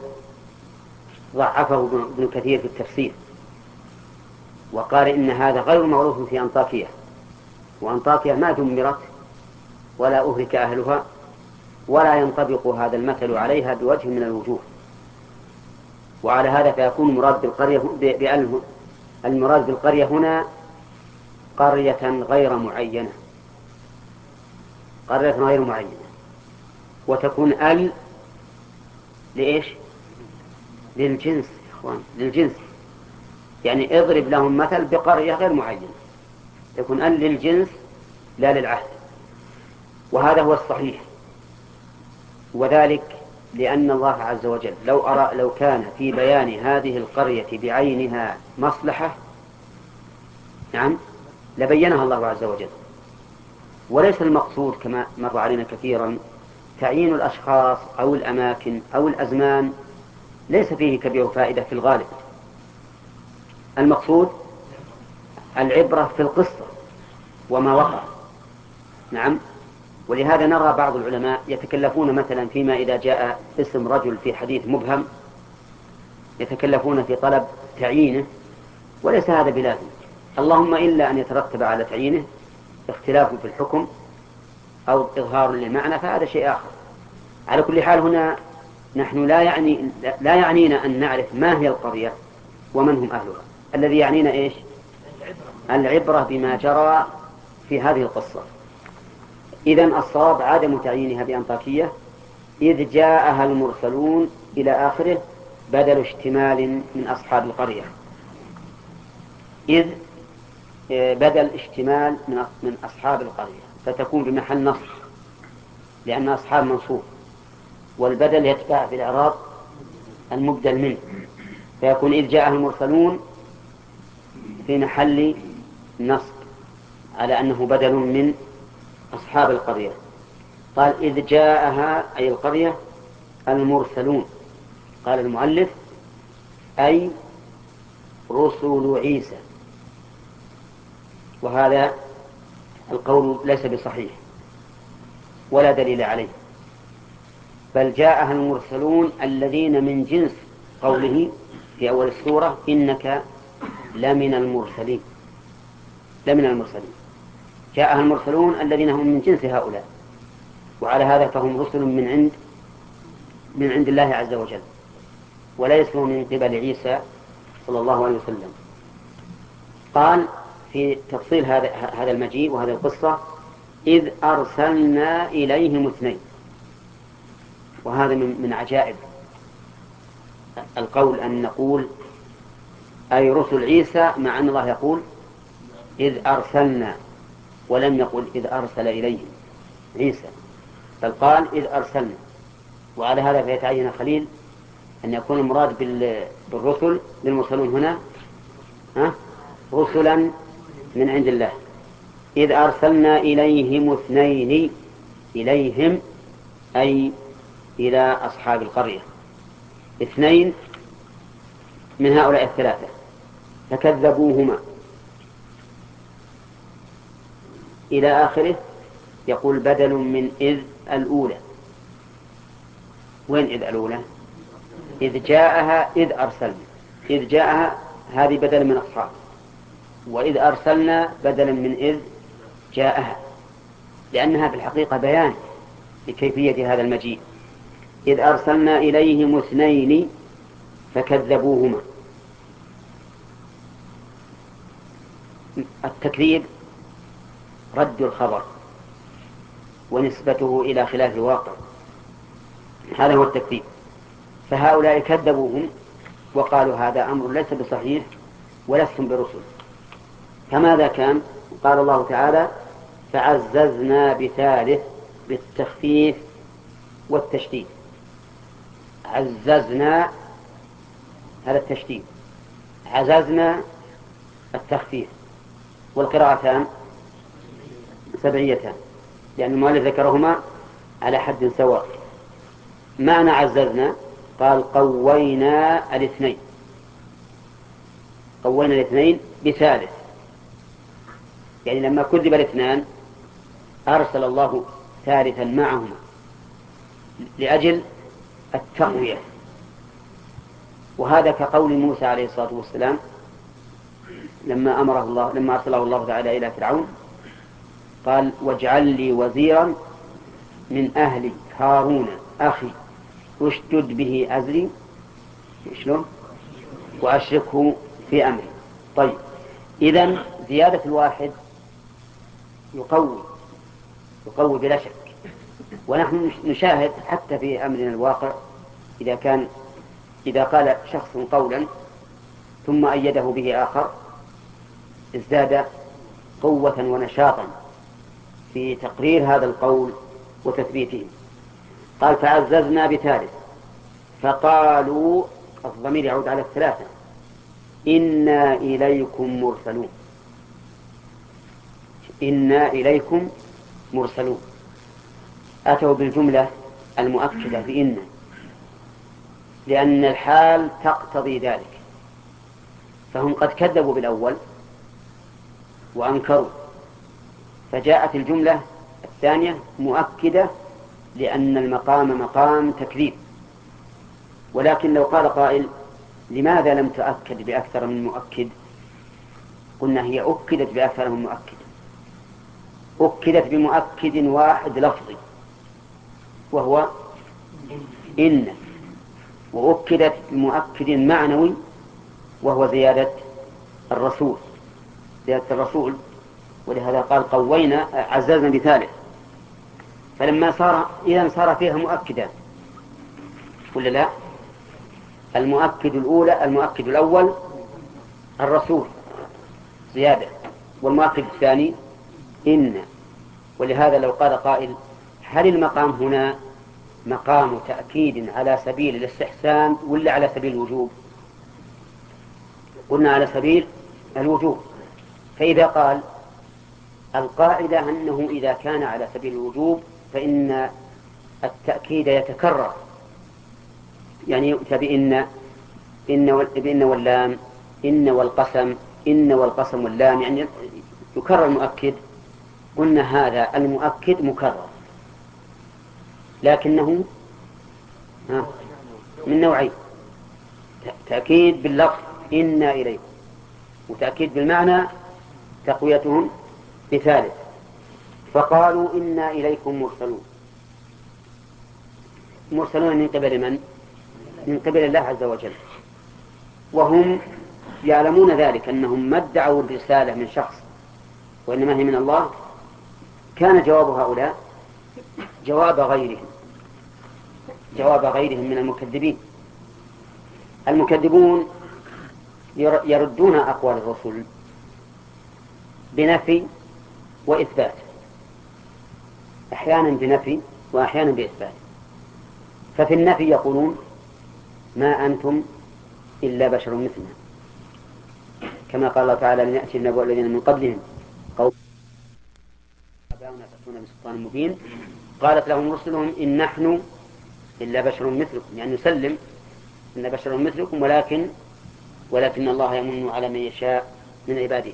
ضعفه ابن كثير في التفسير، وقال إن هذا غير معروف في أنطاكية، وأنطاكية ما دمرت ولا أهلك أهلها، ولا ينطبق هذا المثل عليها بوجه من الوجوه. وعلى هذا فيكون مراد بالقرية بأله المراد بالقرية هنا قرية غير معينة، قرية غير معينة، وتكون ال لإيش؟ للجنس يا إخوان، للجنس. يعني اضرب لهم مثل بقرية غير معينة، تكون ال للجنس لا للعهد. وهذا هو الصحيح، وذلك لأن الله عز وجل لو أرى لو كان في بيان هذه القرية بعينها مصلحة نعم لبينها الله عز وجل. وليس المقصود كما مر علينا كثيرا تعيين الأشخاص أو الأماكن أو الأزمان، ليس فيه كبير فائدة في الغالب. المقصود العبرة في القصة وما وقع. نعم. ولهذا نرى بعض العلماء يتكلفون مثلا فيما إذا جاء اسم رجل في حديث مبهم يتكلفون في طلب تعيينه، وليس هذا بلازم، اللهم إلا أن يترتب على تعيينه اختلاف في الحكم أو إظهار للمعنى، فهذا شيء آخر. على كل حال هنا نحن لا يعني لا يعنينا أن نعرف ما هي القرية ومن هم أهلها، الذي يعنينا إيش؟ العبرة بما جرى في هذه القصة. إذن الصواب عدم تعيينها بأنطاكية إذ جاءها المرسلون إلى آخره بدل اشتمال من أصحاب القرية، إذ بدل اشتمال من أصحاب القرية. فتكون بمحل نصب لأن أصحاب منصوب، والبدل يتبع في الإعراب المبدل منه، فيكون إذ جاء المرسلون في محل نصب على أنه بدل من أصحاب القرية. قال إذ جاءها أي القرية المرسلون، قال المؤلف أي رسل عيسى، وهذا القول ليس بصحيح ولا دليل عليه، بل جاءها المرسلون الذين من جنس قوله في أول السورة إنك لمن المرسلين، لمن المرسلين. جاءها المرسلون الذين هم من جنس هؤلاء، وعلى هذا فهم رسل من عند من عند الله عز وجل، وليسوا من قبل عيسى صلى الله عليه وسلم. قال في تفصيل هذا هذا المجيء وهذه القصة إذ أرسلنا إليهم اثنين، وهذا من من عجائب القول أن نقول أي رسل عيسى، مع أن الله يقول إذ أرسلنا ولم يقل إذ أرسل إليهم عيسى، بل قال إذ أرسلنا. وعلى هذا فيتعين خليل أن يكون المراد بالرسل بالمرسلون هنا ها رسلا من عند الله. إذ أرسلنا إليهم اثنين، إليهم أي إلى أصحاب القرية، اثنين من هؤلاء الثلاثة فكذبوهما إلى آخره. يقول بدل من إذ الأولى. وين إذ الأولى؟ إذ جاءها إذ أرسلنا، إذ جاءها هذه بدل من أصحاب، وإذ أرسلنا بدلا من إذ جاءها، لأنها في الحقيقة بيان لكيفية هذا المجيء. إذ أرسلنا إليهم اثنين فكذبوهما. التكذيب رد الخبر ونسبته إلى خلاف الواقع، هذا هو التكذيب. فهؤلاء كذبوهم وقالوا هذا أمر ليس بصحيح ولستم برسل. فماذا كان؟ قال الله تعالى فعززنا بثالث بالتخفيف والتشديد. عززنا هذا التشديد، عززنا التخفيف، والقراءتان سبعيتان لأن المؤلف ذكرهما على حد سواء. معنى عززنا قال قوينا الاثنين، قوينا الاثنين بثالث، يعني لما كذب الاثنان أرسل الله ثالثا معهما لأجل التقوية. وهذا كقول موسى عليه الصلاة والسلام لما أمره الله لما أرسله الله تعالى إلى فرعون قال واجعل لي وزيرا من أهلي هارون أخي اشدد به أزري شلون وأشركه في أمري. طيب، إذن زيادة الواحد يقوي يقوي بلا شك. ونحن نشاهد حتى في أمرنا الواقع إذا كان إذا قال شخص قولا ثم أيده به آخر ازداد قوة ونشاطا في تقرير هذا القول وتثبيته. قال فعززنا بثالث فقالوا، الضمير يعود على الثلاثة، إنا إليكم مرسلون، إنا إليكم مرسلون. أتوا بالجملة المؤكدة بإن، لأن الحال تقتضي ذلك، فهم قد كذبوا بالأول وأنكروا، فجاءت الجملة الثانية مؤكدة لأن المقام مقام تكذيب. ولكن لو قال قائل لماذا لم تؤكد بأكثر من مؤكد؟ قلنا هي أكدت بأكثر من مؤكد، أكدت بمؤكد واحد لفظي وهو إن، وأكدت بمؤكد معنوي وهو زيادة الرسول زيادة الرسول ولهذا قال قوينا عززنا بثالث. فلما صار إذن صار فيها مؤكدان ولا لا؟ المؤكد الأولى المؤكد الأول الرسول زيادة، والمؤكد الثاني إن. ولهذا لو قال قائل هل المقام هنا مقام تأكيد على سبيل الاستحسان ولا على سبيل الوجوب؟ قلنا على سبيل الوجوب. فإذا قال القاعدة أنه إذا كان على سبيل الوجوب فإن التأكيد يتكرر، يعني يؤتى بإن إن بإن واللام، إن والقسم، إن والقسم واللام، يعني يكرر المؤكد. قلنا هذا المؤكد مكرر، لكنه من نوعين: تأكيد باللفظ إنا إليكم، وتأكيد بالمعنى تقويتهم بثالث. فقالوا إنا إليكم مرسلون. مرسلون من قبل من؟ من قبل الله عز وجل، وهم يعلمون ذلك، أنهم ما ادعوا الرسالة من شخص وإنما هي من الله. كان جواب هؤلاء جواب غيرهم، جواب غيرهم من المكذبين. المكذبون يردون أقوال الرسل بنفي وإثبات، أحيانا بنفي وأحيانا بإثبات. ففي النفي يقولون ما أنتم إلا بشر مثلنا، كما قال الله تعالى: لن يأتي النبوء الذين من قبلهم قوم آباؤنا فأتونا بسلطان مبين. قالت لهم رسلهم إن نحن إلا بشر مثلكم، يعني نسلم إن بشر مثلكم، ولكن ولكن الله يمن على من يشاء من عباده.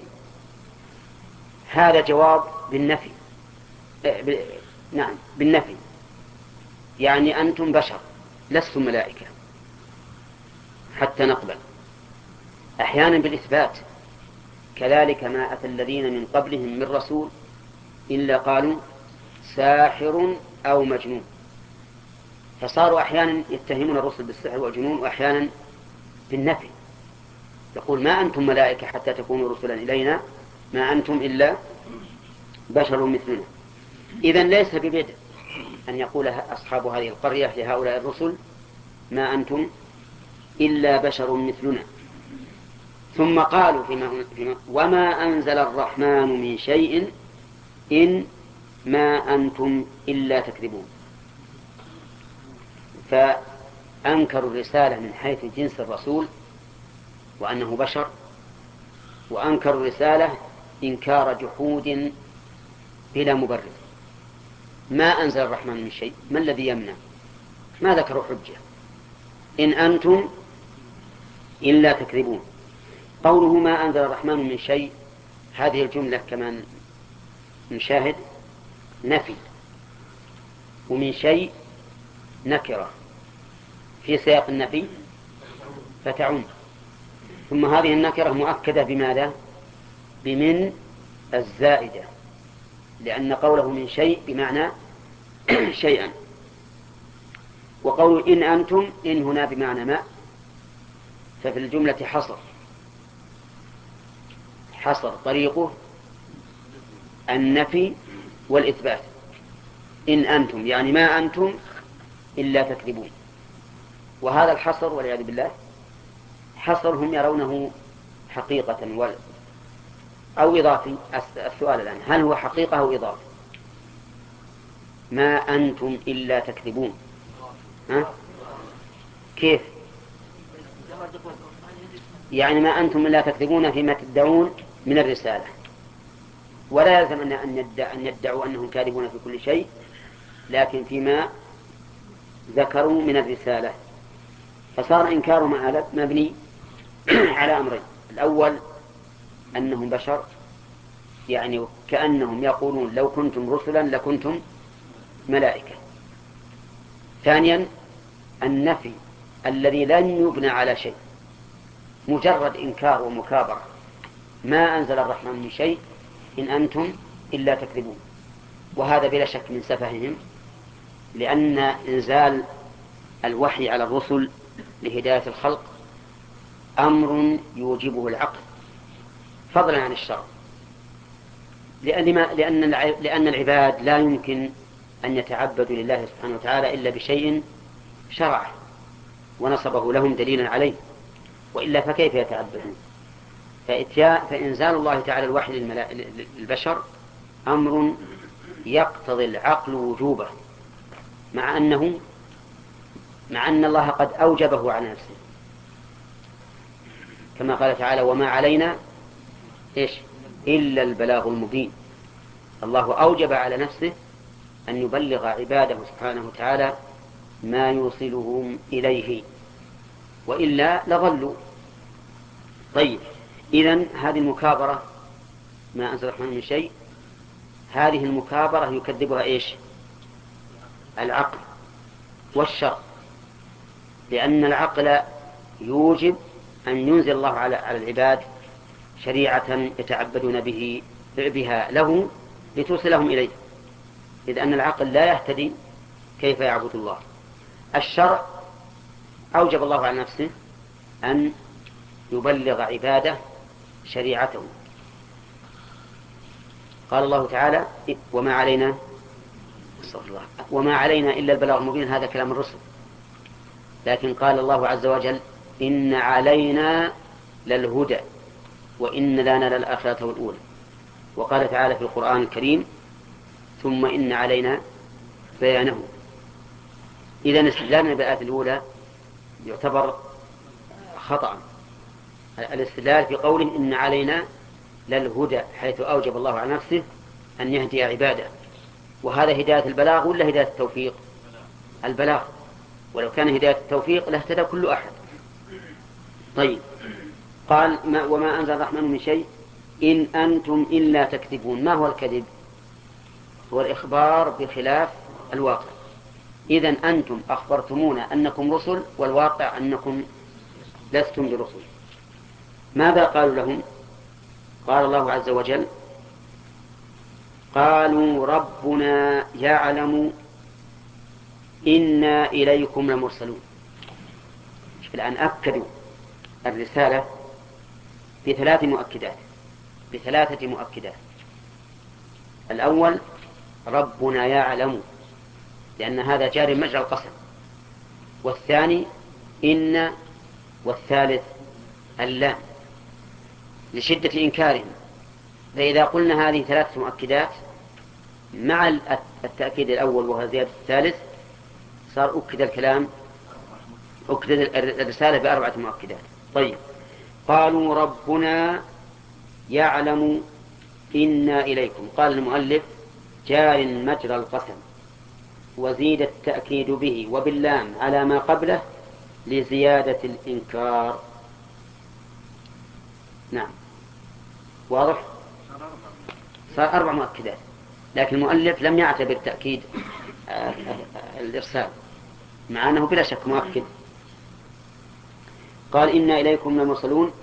هذا جواب بالنفي. ب... نعم بالنفي، يعني أنتم بشر لستم ملائكة حتى نقبل. أحيانا بالإثبات: كذلك ما أتى الذين من قبلهم من رسول إلا قالوا ساحر أو مجنون. فصاروا أحيانا يتهمون الرسل بالسحر والجنون، وأحيانا بالنفي، يقول ما أنتم ملائكة حتى تكونوا رسلا إلينا، ما أنتم إلا بشر مثلنا. إذن ليس ببدء أن يقول أصحاب هذه القرية لهؤلاء الرسل ما أنتم إلا بشر مثلنا. ثم قالوا فيما فيما وما أنزل الرحمن من شيء إن ما أنتم إلا تكذبون. فأنكروا الرسالة من حيث جنس الرسول وأنه بشر، وأنكروا الرسالة إنكار جحود بلا مبرر. ما أنزل الرحمن من شيء، ما الذي يمنع؟ ما ذكروا حجة. إن أنتم إلا تكذبون. قوله ما أنزل الرحمن من شيء، هذه الجملة كمان نشاهد نفي، ومن شيء نكرة في سياق النفي فتعم. ثم هذه النكرة مؤكدة بماذا؟ بمن الزائدة، لأن قوله من شيء بمعنى شيئا. وقول إن أنتم، إن هنا بمعنى ما، ففي الجملة حصر. حصر طريقه النفي والإثبات. إن أنتم يعني ما أنتم إلا تكذبون. وهذا الحصر والعياذ بالله حصر هم يرونه حقيقة وال... أو إضافي. السؤال الآن هل هو حقيقة أو إضافي؟ ما أنتم إلا تكذبون، ها؟ كيف؟ يعني ما أنتم إلا تكذبون فيما تدعون من الرسالة، ولا يلزم أن يدع أن يدعوا أنهم كاذبون في كل شيء، لكن فيما ذكروا من الرسالة. فصار إنكارهم مبني على أمرين: الأول أنهم بشر، يعني كأنهم يقولون لو كنتم رسلا لكنتم ملائكة. ثانيا النفي الذي لن يبنى على شيء، مجرد إنكار ومكابرة. ما أنزل الرحمن من شيء إن أنتم إلا تكذبون. وهذا بلا شك من سفههم، لأن إنزال الوحي على الرسل لهداية الخلق أمر يوجبه العقل فضلا عن الشرع، لأن, لأن, لأن العباد لا يمكن أن يتعبدوا لله سبحانه وتعالى إلا بشيء شرعه ونصبه لهم دليلا عليه، وإلا فكيف يتعبدون؟ فإنزال الله تعالى الوحي للبشر أمر يقتضي العقل وجوبه، مع أنه مع أن الله قد أوجبه على نفسه، كما قال تعالى وما علينا إيش إلا البلاغ المبين. الله أوجب على نفسه أن يبلغ عباده سبحانه وتعالى ما يوصلهم إليه، وإلا لضلوا. طيب، إذن هذه المكابرة ما أنزل الرحمن من شيء، هذه المكابرة يكذبها إيش؟ العقل والشرع، لأن العقل يوجب أن ينزل الله على على العباد شريعة يتعبدون به بها له لتوصلهم إليه، إذ أن العقل لا يهتدي كيف يعبد الله. الشرع أوجب الله على نفسه أن يبلغ عباده شريعته. قال الله تعالى وما علينا الله وما علينا إلا البلاغ المبين، هذا كلام الرسل، لكن قال الله عز وجل إن علينا للهدى وإن لنا للآخرة والأولى. وقال تعالى في القرآن الكريم ثم إن علينا بيانه. إذن استدلالنا بالآية الأولى يعتبر خطأ. الاستدلال في قوله إن علينا للهدى، حيث أوجب الله على نفسه أن يهدي عباده، وهذا هداية البلاغ ولا هداية التوفيق؟ البلاغ، ولو كان هداية التوفيق لاهتدى كل أحد. طيب، قال ما وما أنزل الرحمن من شيء إن أنتم إلا تكذبون. ما هو الكذب؟ هو الإخبار بخلاف الواقع. إذن أنتم أخبرتمونا أنكم رسل، والواقع أنكم لستم برسل. ماذا قالوا لهم؟ قال الله عز وجل قالوا ربنا يعلم إنا إليكم لمرسلون. الآن أكدوا الرسالة بثلاث مؤكدات بثلاثة مؤكدات. الأول ربنا يعلم، لأن هذا جار مجرى القسم، والثاني إن، والثالث اللام لشدة إنكارهم. فإذا قلنا هذه ثلاثة مؤكدات مع التأكيد الأول وهو زيادة الثالث صار أكد الكلام أكد الرسالة بأربعة مؤكدات. طيب، قالوا ربنا يعلم إنا إليكم. قال المؤلف جار مجرى القسم، وزيد التأكيد به وباللام على ما قبله لزيادة الإنكار. نعم، واضح؟ صار أربع مؤكدات، لكن المؤلف لم يعتبر تأكيد الإرسال، مع أنه بلا شك مؤكد. قال إنا إليكم لمرسلون،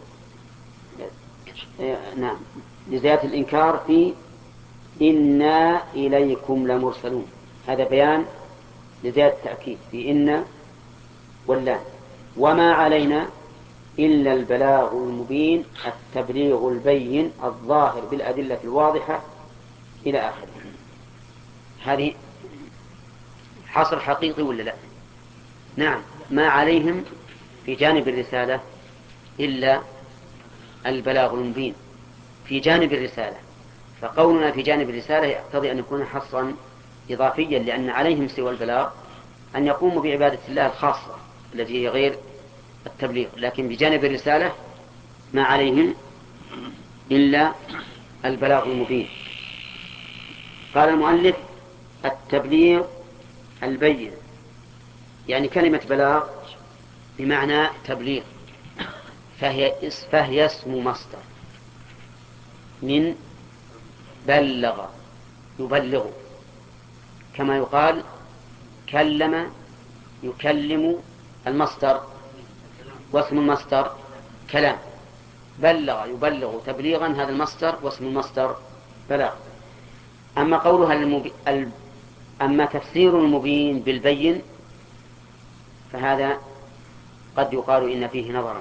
نعم، لزيادة الإنكار في إنا إليكم لمرسلون، هذا بيان لزيادة التأكيد في إنا واللام. وما علينا إلا البلاغ المبين التبليغ البين الظاهر بالأدلة الواضحة إلى آخره. هذه حصر حقيقي ولا لا؟ نعم، ما عليهم في جانب الرسالة إلا البلاغ المبين في جانب الرسالة. فقولنا في جانب الرسالة يقتضي أن يكون حصرا إضافيا، لأن عليهم سوى البلاغ أن يقوموا بعبادة الله الخاصة التي هي غير التبليغ، لكن بجانب الرسالة ما عليهم إلا البلاغ المبين. قال المؤلف التبليغ البين، يعني كلمة بلاغ بمعنى تبليغ، فهي, فهي اسم مصدر من بلغ يبلغ، كما يقال كلم يكلم المصدر، واسم المصدر كلام. بلغ يبلغ تبليغا، هذا المصدر، واسم المصدر بلاغ. أما قولها المبي... ال... أما تفسير المبين بالبين فهذا قد يقال إن فيه نظرا،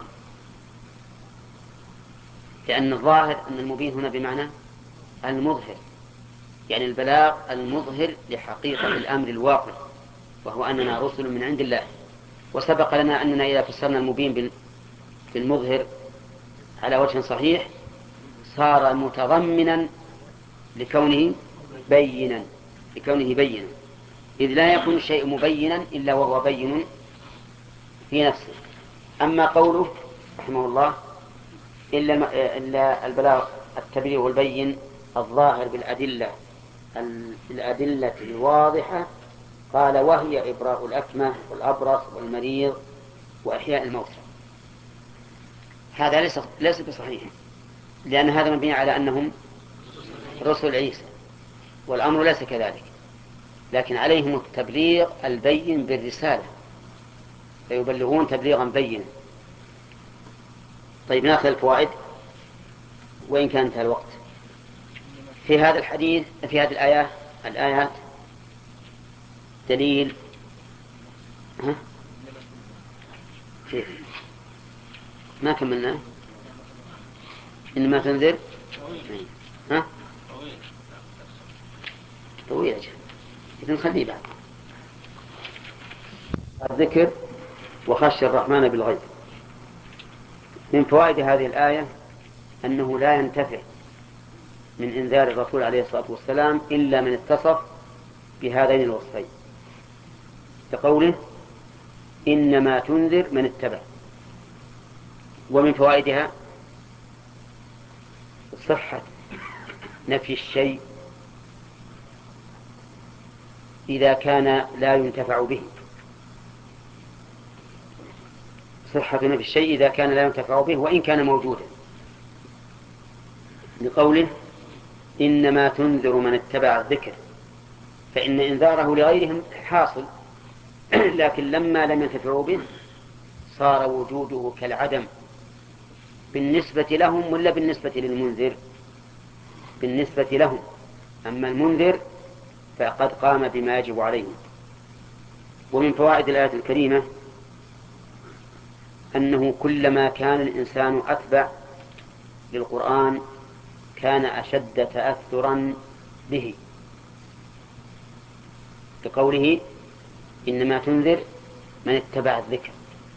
لأن الظاهر أن المبين هنا بمعنى المظهر، يعني البلاغ المظهر لحقيقة الأمر الواقع، وهو أننا رسل من عند الله. وسبق لنا أننا إذا فسرنا المبين بالمظهر على وجه صحيح صار متضمنا لكونه بينا، لكونه بينا، إذ لا يكون الشيء مبينا إلا وهو بين في نفسه. أما قوله رحمه الله إلا, إلا البلاغ التبليغ البين الظاهر بالأدلة الأدلة الواضحة، قال وهي إبراء الأكمة والأبرص والمريض وإحياء الموتى. هذا ليس ليس بصحيح، لأن هذا مبني على أنهم رسل عيسى، والأمر ليس كذلك، لكن عليهم التبليغ البين بالرسالة، فيبلغون تبليغا بينا. طيب ناخذ الفوائد وإن كان انتهى الوقت. في هذا الحديث في هذه الآيات الآيات دليل ها؟ كيف ما كملنا إنما تنذر ها طويل أجل إذن نخليه بعد الذكر وخشي الرحمن بالغيب. من فوائد هذه الآية أنه لا ينتفع من إنذار الرسول عليه الصلاة والسلام إلا من اتصف بهذين الوصفين، كقوله إنما تنذر من اتبع. ومن فوائدها صحة نفي الشيء إذا كان لا ينتفع به، صحة نفي الشيء إذا كان لا ينتفع به وإن كان موجودا، لقوله إنما تنذر من اتبع الذكر، فإن إنذاره لغيرهم حاصل لكن لما لم ينتفعوا به صار وجوده كالعدم بالنسبة لهم ولا بالنسبة للمنذر؟ بالنسبة لهم، أما المنذر فقد قام بما يجب عليه. ومن فوائد الآية الكريمة أنه كلما كان الإنسان أتبع للقرآن كان أشد تأثرا به، كقوله إنما تنذر من اتبع الذكر.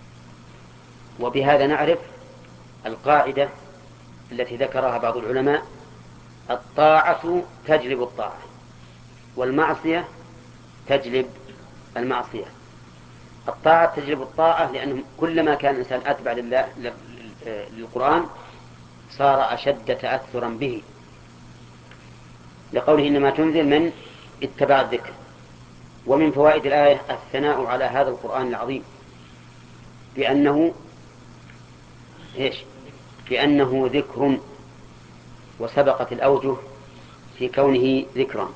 وبهذا نعرف القاعدة التي ذكرها بعض العلماء: الطاعة تجلب الطاعة والمعصية تجلب المعصية. الطاعة تجلب الطاعة لأنه كلما كان الإنسان أتبع لله للقرآن صار أشد تأثرا به، لقوله إنما تنذر من اتبع الذكر. ومن فوائد الآية الثناء على هذا القرآن العظيم بأنه إيش؟ بأنه ذكر، وسبقت الأوجه في كونه ذكرا.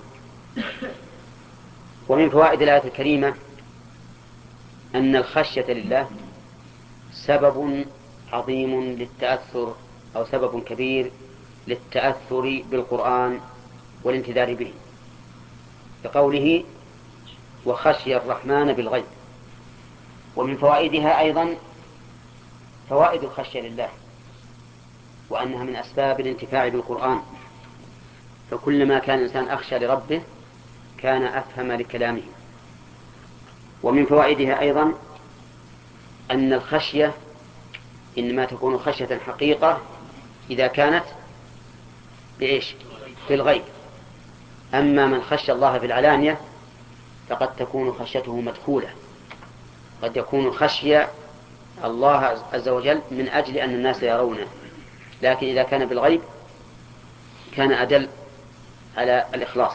ومن فوائد الآية الكريمة أن الخشية لله سبب عظيم للتأثر أو سبب كبير للتأثر بالقرآن والانتذار به، بقوله وخشي الرحمن بالغيب. ومن فوائدها أيضا فوائد الخشية لله، وأنها من أسباب الانتفاع بالقرآن، فكلما كان الإنسان أخشى لربه كان أفهم لكلامه. ومن فوائدها أيضا أن الخشية إنما تكون خشية حقيقة إذا كانت بإيش؟ بالغيب. أما من خشى الله في العلانية فقد تكون خشيته مدخولة، قد يكون خشي الله عز وجل من أجل أن الناس يرونه، لكن إذا كان بالغيب كان أدل على الإخلاص.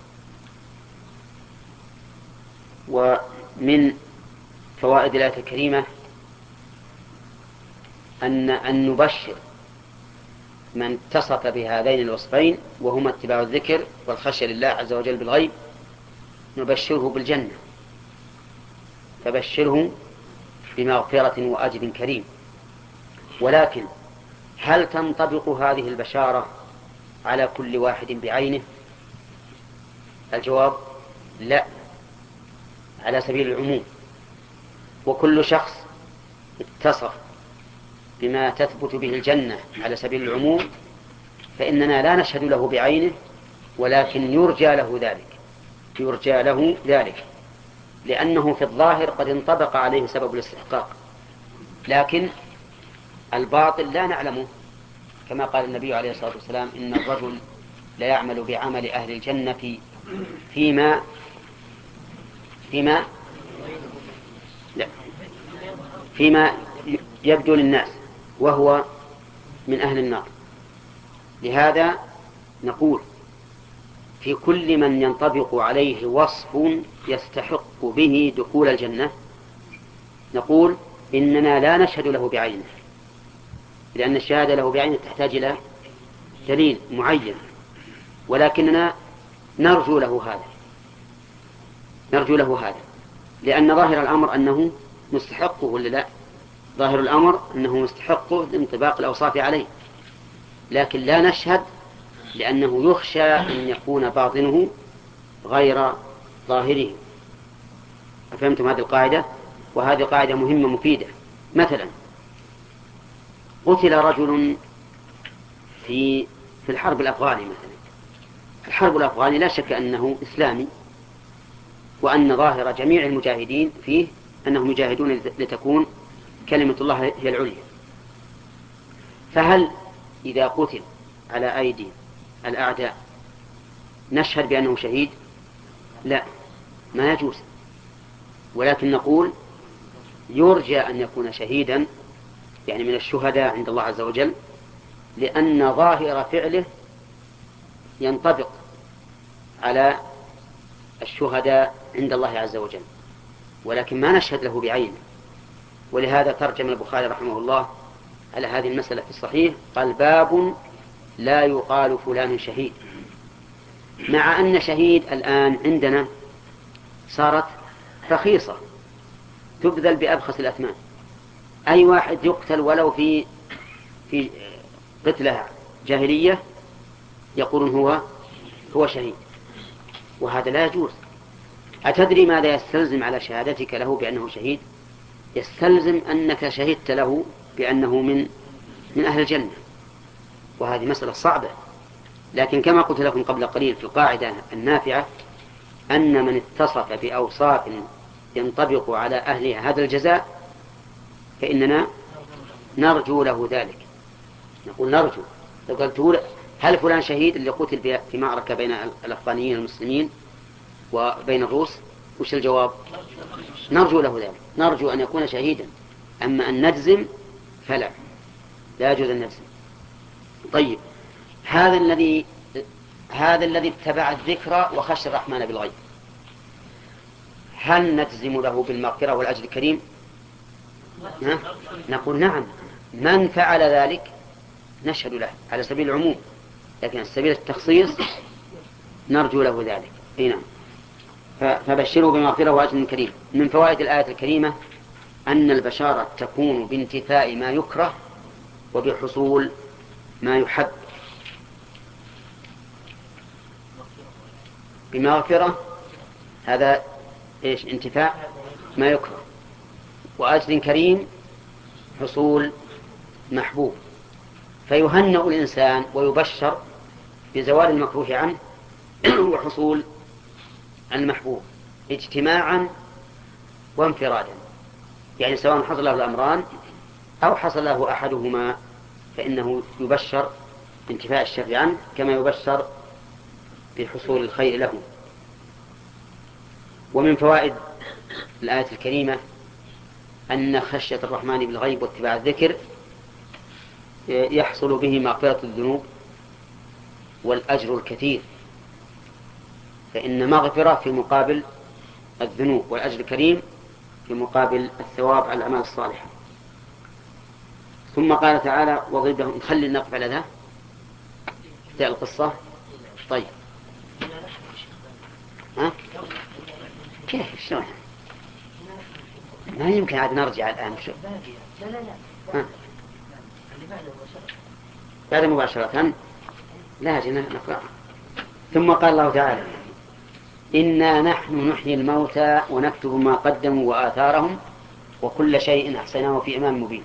ومن فوائد الآية الكريمة أن أن نبشر من اتصف بهذين الوصفين وهما اتباع الذكر والخشية لله عز وجل بالغيب، نبشره بالجنة، فبشره بمغفرة وأجر كريم. ولكن هل تنطبق هذه البشارة على كل واحد بعينه؟ الجواب لا، على سبيل العموم. وكل شخص اتصف بما تثبت به الجنة على سبيل العموم فإننا لا نشهد له بعينه، ولكن يرجى له ذلك يرجى له ذلك لأنه في الظاهر قد انطبق عليه سبب الاستحقاق، لكن الباطل لا نعلمه، كما قال النبي عليه الصلاة والسلام إن الرجل لا يعمل بعمل أهل الجنة فيما فيما لا فيما يبدو للناس وهو من أهل النار. لهذا نقول في كل من ينطبق عليه وصف يستحق به دخول الجنة نقول إننا لا نشهد له بعينه، لأن الشهادة له بعينه تحتاج إلى دليل معين، ولكننا نرجو له هذا نرجو له هذا لأن ظاهر الأمر أنه مستحقه ولا لا؟ ظاهر الأمر أنه مستحقه لانطباق الأوصاف عليه، لكن لا نشهد لأنه يخشى أن يكون باطنه غير ظاهره. أفهمتم هذه القاعدة؟ وهذه قاعدة مهمة مفيدة. مثلا قتل رجل في في الحرب الأفغاني مثلا. الحرب الأفغاني لا شك أنه إسلامي، وأن ظاهر جميع المجاهدين فيه أنهم يجاهدون لتكون كلمة الله هي العليا. فهل إذا قتل على أيدي الأعداء نشهد بأنه شهيد؟ لا، ما يجوز، ولكن نقول يرجى أن يكون شهيدا، يعني من الشهداء عند الله عز وجل، لأن ظاهر فعله ينطبق على الشهداء عند الله عز وجل، ولكن ما نشهد له بعينه. ولهذا ترجم البخاري رحمه الله على هذه المسألة في الصحيح، قال باب لا يقال فلان شهيد، مع أن شهيد الآن عندنا صارت رخيصة تبذل بأبخس الأثمان. أي واحد يقتل ولو في في قتلة جاهلية يقولون هو هو شهيد، وهذا لا يجوز. أتدري ماذا يستلزم على شهادتك له بأنه شهيد؟ يستلزم أنك شهدت له بأنه من من أهل الجنة، وهذه مسألة صعبة. لكن كما قلت لكم قبل قليل في القاعدة النافعة أن من اتصف بأوصاف ينطبق على أهلها هذا الجزاء فإننا نرجو له ذلك. نقول نرجو. لو قلت هل فلان شهيد اللي قتل في معركة بين الأفغانيين المسلمين وبين الروس، وش الجواب؟ نرجو له ذلك، نرجو أن يكون شهيدا. أما أن نجزم فلا، لا يجوز أن نجزم. طيب، هذا الذي هذا الذي اتبع الذكر وخشى الرحمن بالغيب، هل نجزم له بالمغفرة والأجر الكريم؟ ها؟ نقول نعم، من فعل ذلك نشهد له على سبيل العموم، لكن على سبيل التخصيص نرجو له ذلك. نعم. فبشروا بمغفرة وأجر كريم. من فوائد الآية الكريمة أن البشارة تكون بانتفاء ما يكره وبحصول ما يحب. بمغفرة هذا إيش؟ انتفاء ما يكره، وأجر كريم حصول محبوب. فيهنأ الإنسان ويبشر بزوال المكروه عنه وحصول المحبوب اجتماعا وانفرادا، يعني سواء حصل له الأمران أو حصل له أحدهما فإنه يبشر بانتفاء الشر عنه كما يبشر بحصول الخير له. ومن فوائد الآية الكريمة أن خشية الرحمن بالغيب واتباع الذكر يحصل به مغفرة الذنوب والأجر الكثير، فإن مغفرة في مقابل الذنوب والأجر الكريم في مقابل الثواب على الأعمال الصالحة. ثم قال تعالى واضرب لهم، نخلي نقف على ذا في القصة. طيب، ها؟ كيف شلون؟ ما يمكن عاد نرجع الآن. شو؟ لا لا لا. ها؟ بعد مباشرة لا جنا نقرأ. ثم قال الله تعالى إنا نحن نحيي الموتى ونكتب ما قدموا وآثارهم وكل شيء أحصيناه في إمام مبين.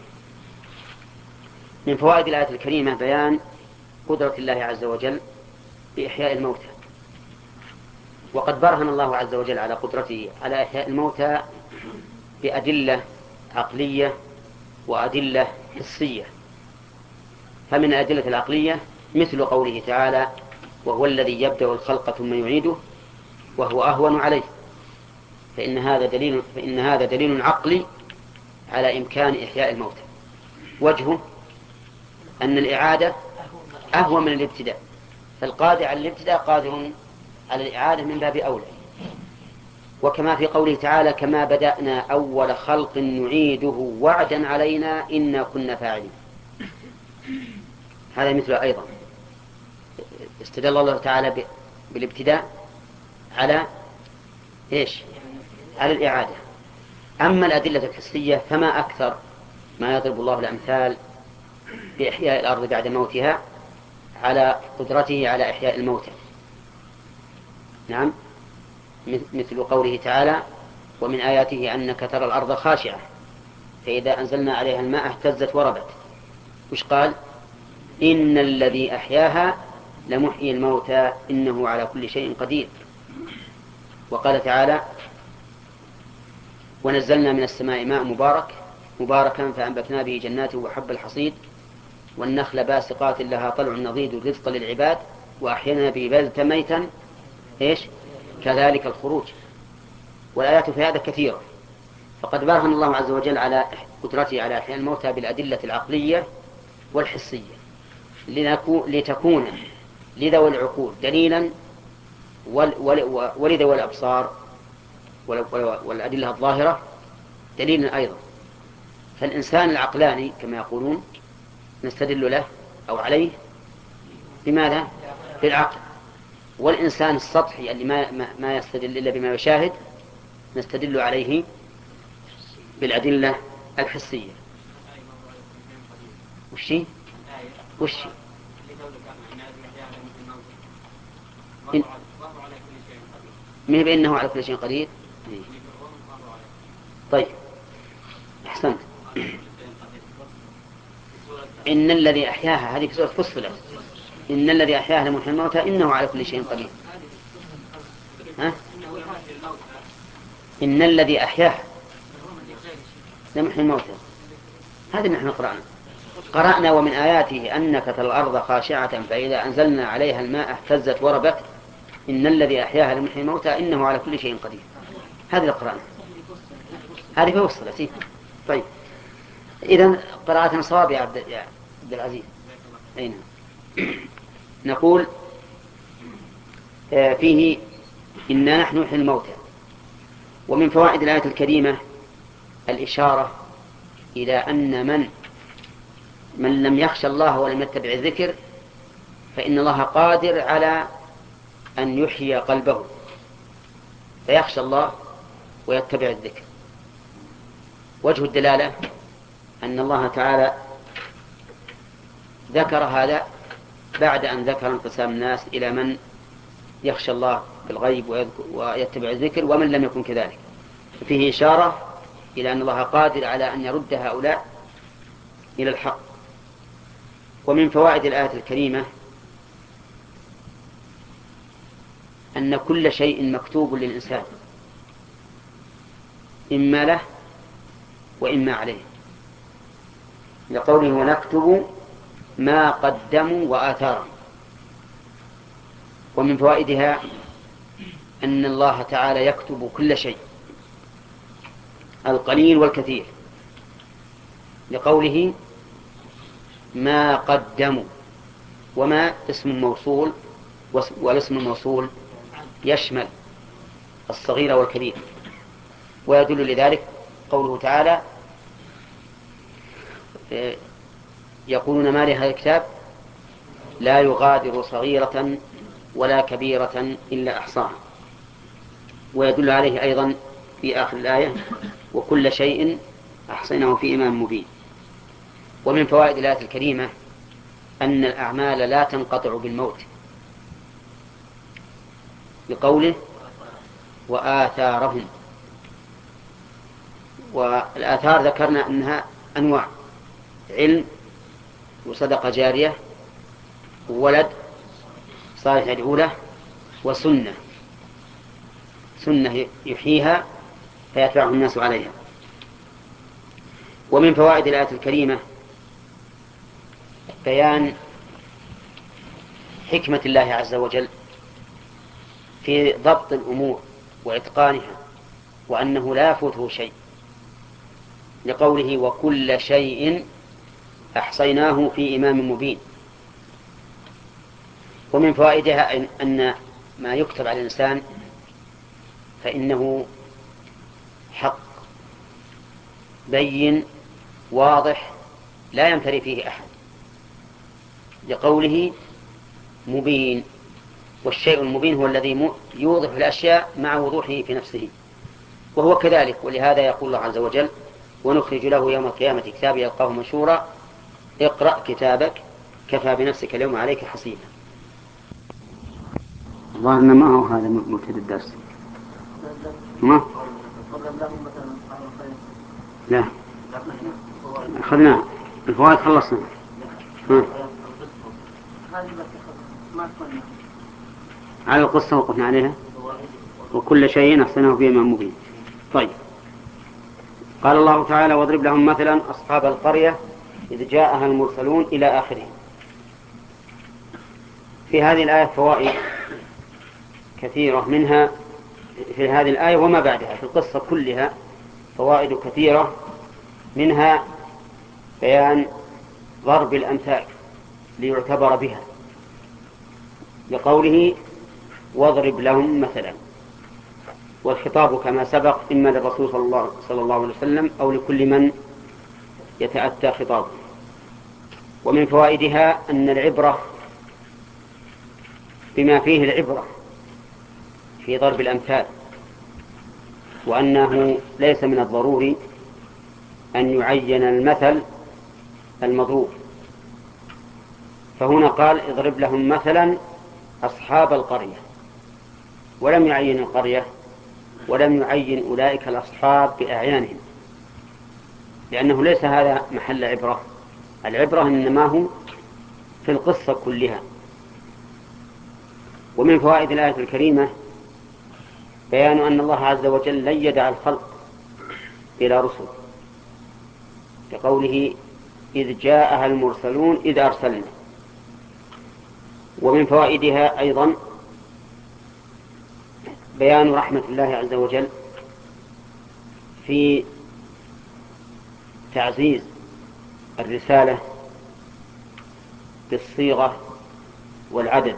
من فوائد الآية الكريمة بيان قدرة الله عز وجل بإحياء الموتى، وقد برهن الله عز وجل على قدرته على إحياء الموتى بأدلة عقلية وأدلة حسية. فمن الأدلة العقلية مثل قوله تعالى وهو الذي يبدأ الخلق ثم يعيده وهو أهون عليه، فإن هذا دليل فإن هذا دليل عقلي على إمكان إحياء الموتى. وجهه أن الإعادة أهون من الابتداء، فالقادر على الابتداء قادر على الإعادة من باب أولى. وكما في قوله تعالى: كما بدأنا أول خلق نعيده وعدا علينا إنا كنا فاعلين. هذا مثل أيضا استدل الله تعالى بالابتداء على إيش؟ على الإعادة. أما الأدلة الحسية فما أكثر ما يضرب الله الأمثال بإحياء الأرض بعد موتها على قدرته على إحياء الموتى. نعم، مثل قوله تعالى: ومن آياته أنك ترى الأرض خاشعة فإذا أنزلنا عليها الماء اهتزت وربت. وش قال؟ إن الذي أحياها لمحيي الموتى إنه على كل شيء قدير. وقال تعالى: ونزلنا من السماء ماء مبارك مباركا فأنبتنا به جنات وحب الحصيد والنخل باسقات لها طلع نضيد رزقا للعباد وأحيانا به بلدة ميتا إيش؟ كذلك الخروج. والآيات في هذا كثيرة. فقد برهن الله عز وجل على قدرته على إحياء الموتى بالأدلة العقلية والحسية لتكون لذوي العقول دليلا ولذوي الأبصار والأدلة الظاهرة دليلا أيضا. فالإنسان العقلاني كما يقولون نستدل له أو عليه بماذا؟ بالعقل. والإنسان السطحي اللي ما, ما يستدل إلا بما يشاهد نستدل عليه بالأدلة الحسية. وشي؟ وشي؟ إن... ما هي بأنه على كل شيء قدير. طيب أحسنت. إن الذي أحياها هذه في سورة فصلت. إن الذي أحياها لمحيي الموتى إنه على كل شيء قدير. ها؟ إن الذي أحياها لمحيي الموتى هذا نحن قرأنا قرأنا ومن آياته أنك ترى الأرض خاشعة فإذا أنزلنا عليها الماء اهتزت وربت إن الذي أحياها لمحيي الموتى إنه على كل شيء قدير. هذه القرآن هذه فوصلت. طيب إذن قراءة صواب يا عبد العزيز. أين نقول فيه إنا نحن نحيي الموتى. ومن فوائد الآية الكريمة الإشارة إلى أن من من لم يخشى الله ولم يتبع الذكر فإن الله قادر على أن يحيي قلبه فيخشى الله ويتبع الذكر. وجه الدلالة أن الله تعالى ذكر هذا بعد أن ذكر انقسام الناس إلى من يخشى الله بالغيب ويتبع الذكر ومن لم يكن كذلك. فيه إشارة إلى أن الله قادر على أن يرد هؤلاء إلى الحق. ومن فوائد الآية الكريمة أن كل شيء مكتوب للإنسان إما له وإما عليه، لقوله ونكتب ما قدموا وآثارهم. ومن فوائدها أن الله تعالى يكتب كل شيء القليل والكثير، لقوله ما قدموا. وما اسم موصول، والاسم الموصول يشمل الصغير والكبير. ويدل لذلك قوله تعالى يقولون ما لهذا الكتاب لا يغادر صغيرة ولا كبيرة إلا أحصاها. ويدل عليه أيضا في آخر الآية وكل شيء أحصيناه في إمام مبين. ومن فوائد الآية الكريمة أن الأعمال لا تنقطع بالموت، بقوله وآثارهم. والآثار ذكرنا أنها أنواع: علم وصدقة جارية وولد صالح يدعو له وسنة سنة يحييها فيتبعه الناس عليها. ومن فوائد الآية الكريمة بيان حكمة الله عز وجل في ضبط الأمور وإتقانها، وأنه لا يفوته شيء، لقوله وكل شيء أحصيناه في إمام مبين. ومن فوائدها أن ما يكتب على الإنسان فإنه حق بين واضح لا يمتري فيه أحد، لقوله مبين، والشيء المبين هو الذي يوضح الأشياء مع وضوحه في نفسه، وهو كذلك. ولهذا يقول الله عز وجل ونخرج له يوم القيامة كتابا يلقاه منشورا اقرأ كتابك كفى بنفسك اليوم عليك حسيبا. الظاهر أن ما هو هذا مبتدأ الدرس. ما؟ لا أخذنا الفوائد خلصنا. على القصة وقفنا عليها وكل شيء أحسنه في إمام مبين. طيب، قال الله تعالى واضرب لهم مثلا أصحاب القرية إذ جاءها المرسلون إلى آخره. في هذه الآية فوائد كثيرة، منها في هذه الآية وما بعدها في القصة كلها فوائد كثيرة، منها بيان ضرب الأمثال ليعتبر بها، لقوله واضرب لهم مثلا، والخطاب كما سبق إما للرسول صلى الله, صلى الله عليه وسلم أو لكل من يتأتى خطابه. ومن فوائدها أن العبرة بما فيه العبرة في ضرب الأمثال، وأنه ليس من الضروري أن يعين المثل المضروب. فهنا قال اضرب لهم مثلا أصحاب القرية، ولم يعين القرية ولم يعين أولئك الأصحاب بأعيانهم، لأنه ليس هذا محل عبرة. العبرة إنما هو في القصة كلها. ومن فوائد الآية الكريمة بيان أن الله عز وجل لن يدع الخلق إلى رسل، كقوله إذ جاءها المرسلون إذ أرسلنا. ومن فوائدها أيضا بيان رحمة الله عز وجل في تعزيز الرسالة بالصيغة والعدد،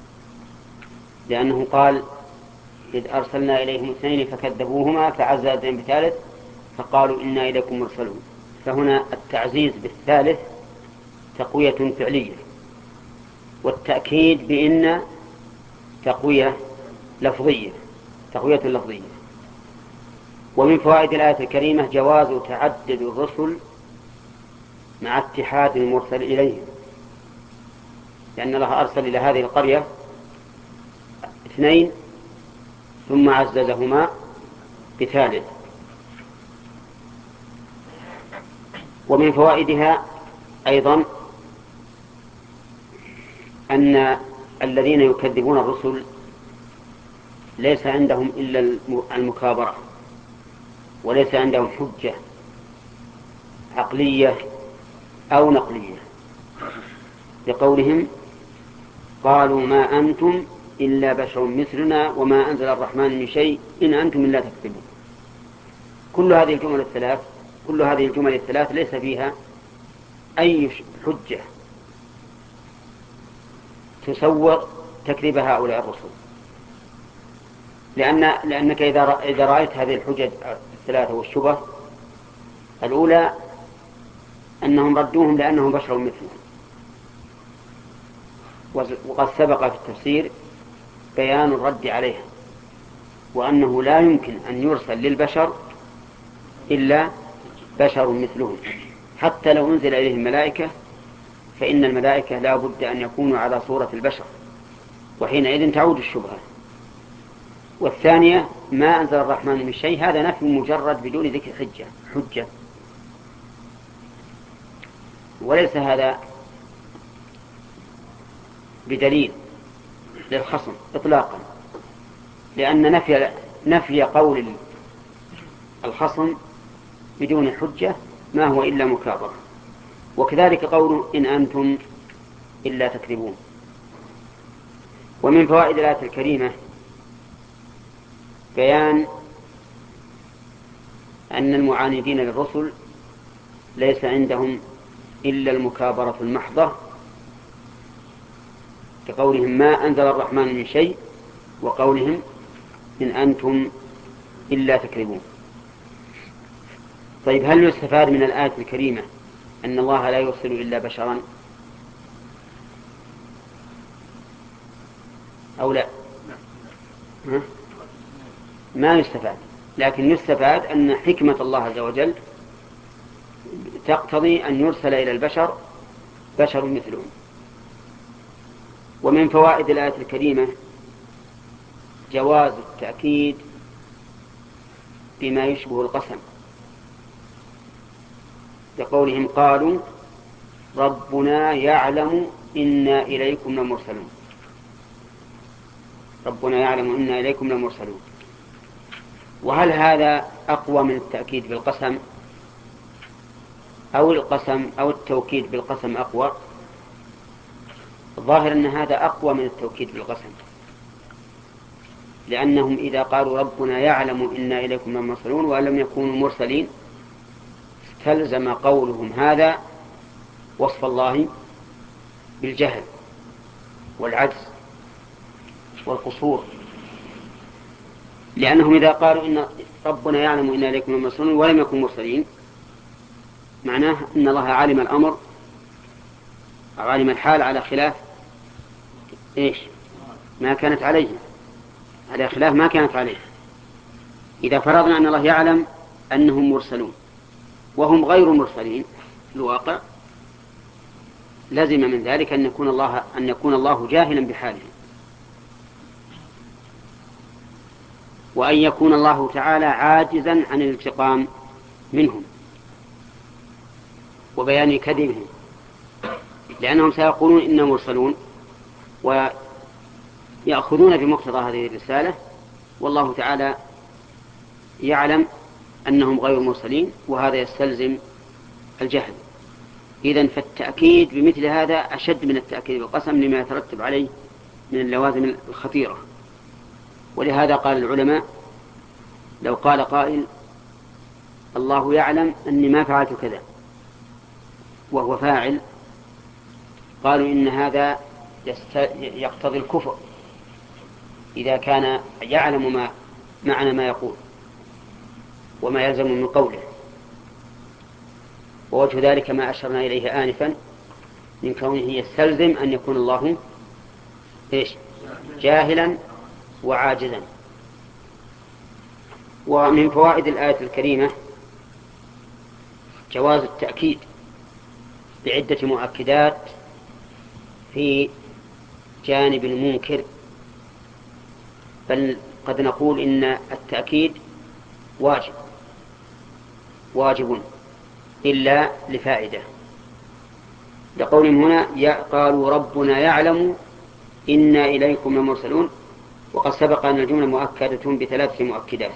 لأنه قال إذ أرسلنا إليهم اثنين فكذبوهما فعززنا بثالث فقالوا إنا إليكم مرسلون. فهنا التعزيز بالثالث تقوية فعلية، والتأكيد بإن تقوية لفظية تقوية لفظية. ومن فوائد الآية الكريمة جواز تعدد الرسل مع اتحاد المرسل إليهم، لأن الله أرسل إلى هذه القرية اثنين ثم عززهما بثالث. ومن فوائدها أيضا أن الذين يكذبون الرسل ليس عندهم إلا المكابرة، وليس عندهم حجة عقلية أو نقلية، لقولهم قالوا ما أنتم إلا بشر مثلنا وما أنزل الرحمن من شيء إن أنتم إلا تكذبون. كل هذه الجمل الثلاث كل هذه الجمل الثلاث ليس فيها أي حجة تسوغ تكذيب هؤلاء الرسل، لأن لأنك إذا رأيت هذه الحجج الثلاثة والشبه الأولى أنهم ردوهم لأنهم بشر مثلهم، وقد سبق في التفسير بيان الرد عليها، وأنه لا يمكن أن يرسل للبشر إلا بشر مثلهم، حتى لو أنزل إليه الملائكة فإن الملائكة لا بد أن يكونوا على صورة البشر، وحينئذ تعود الشبهة. والثانية ما أنزل الرحمن من شيء، هذا نفي مجرد بدون ذكر حجة حجة وليس هذا بدليل للخصم إطلاقا، لأن نفي نفي قول الخصم بدون حجة ما هو إلا مكابرة. وكذلك قول إن أنتم إلا تكذبون. ومن فوائد الآية الكريمة بيان أن المعاندين للرسل ليس عندهم إلا المكابرة المحضة، كقولهم ما أنزل الرحمن من شيء، وقولهم إن أنتم إلا تكذبون. طيب، هل يستفاد من الآية الكريمة أن الله لا يرسل إلا بشرا أو لا؟ ها؟ ما يستفاد، لكن يستفاد أن حكمة الله عز وجل تقتضي أن يرسل إلى البشر بشر مثلهم. ومن فوائد الآية الكريمة جواز التأكيد بما يشبه القسم، لقولهم قالوا ربنا يعلم إنا إليكم لمرسلون. ربنا يعلم إنا إليكم لمرسلون. وهل هذا أقوى من التأكيد بالقسم، أو القسم أو التوكيد بالقسم أقوى؟ الظاهر أن هذا أقوى من التوكيد بالقسم، لأنهم إذا قالوا ربنا يعلم إنا إليكم لمرسلون ولم يكونوا مرسلين استلزم قولهم هذا وصف الله بالجهل والعجز والقصور، لأنهم إذا قالوا إن ربنا يعلم إنا إليكم لمرسلون ولم يكونوا مرسلين معناه أن الله علم الأمر، علم الحال على خلاف إيش ما كانت عليه، على خلاف ما كانت عليه. إذا فرضنا أن الله يعلم أنهم مرسلون وهم غير مرسلين في الواقع، لزم من ذلك أن يكون الله أن يكون الله جاهلا بحالهم، وأن يكون الله تعالى عاجزا عن الانتقام منهم وبيان كذبهم، لأنهم سيقولون إننا مرسلون ويأخذون بمقتضى هذه الرسالة، والله تعالى يعلم أنهم غير مرسلين، وهذا يستلزم الجهل. إذن فالتأكيد بمثل هذا أشد من التأكيد بالقسم لما يترتب عليه من اللوازم الخطيرة. ولهذا قال العلماء لو قال قائل الله يعلم أني ما فعلت كذا وهو فاعل، قالوا إن هذا يقتضي الكفر إذا كان يعلم ما معنى ما يقول وما يلزم من قوله. ووجه ذلك ما أشرنا إليه آنفا من كونه يستلزم أن يكون الله إيش جاهلا وعاجزا. ومن فوائد الآية الكريمة جواز التأكيد بعدة مؤكدات في جانب المنكر، بل قد نقول إن التأكيد واجب واجب إلا لفائدة، لقولهم هنا قالوا ربنا يعلم إنا إليكم لمرسلون، وقد سبق أن الجملة مؤكدة بثلاث مؤكدات.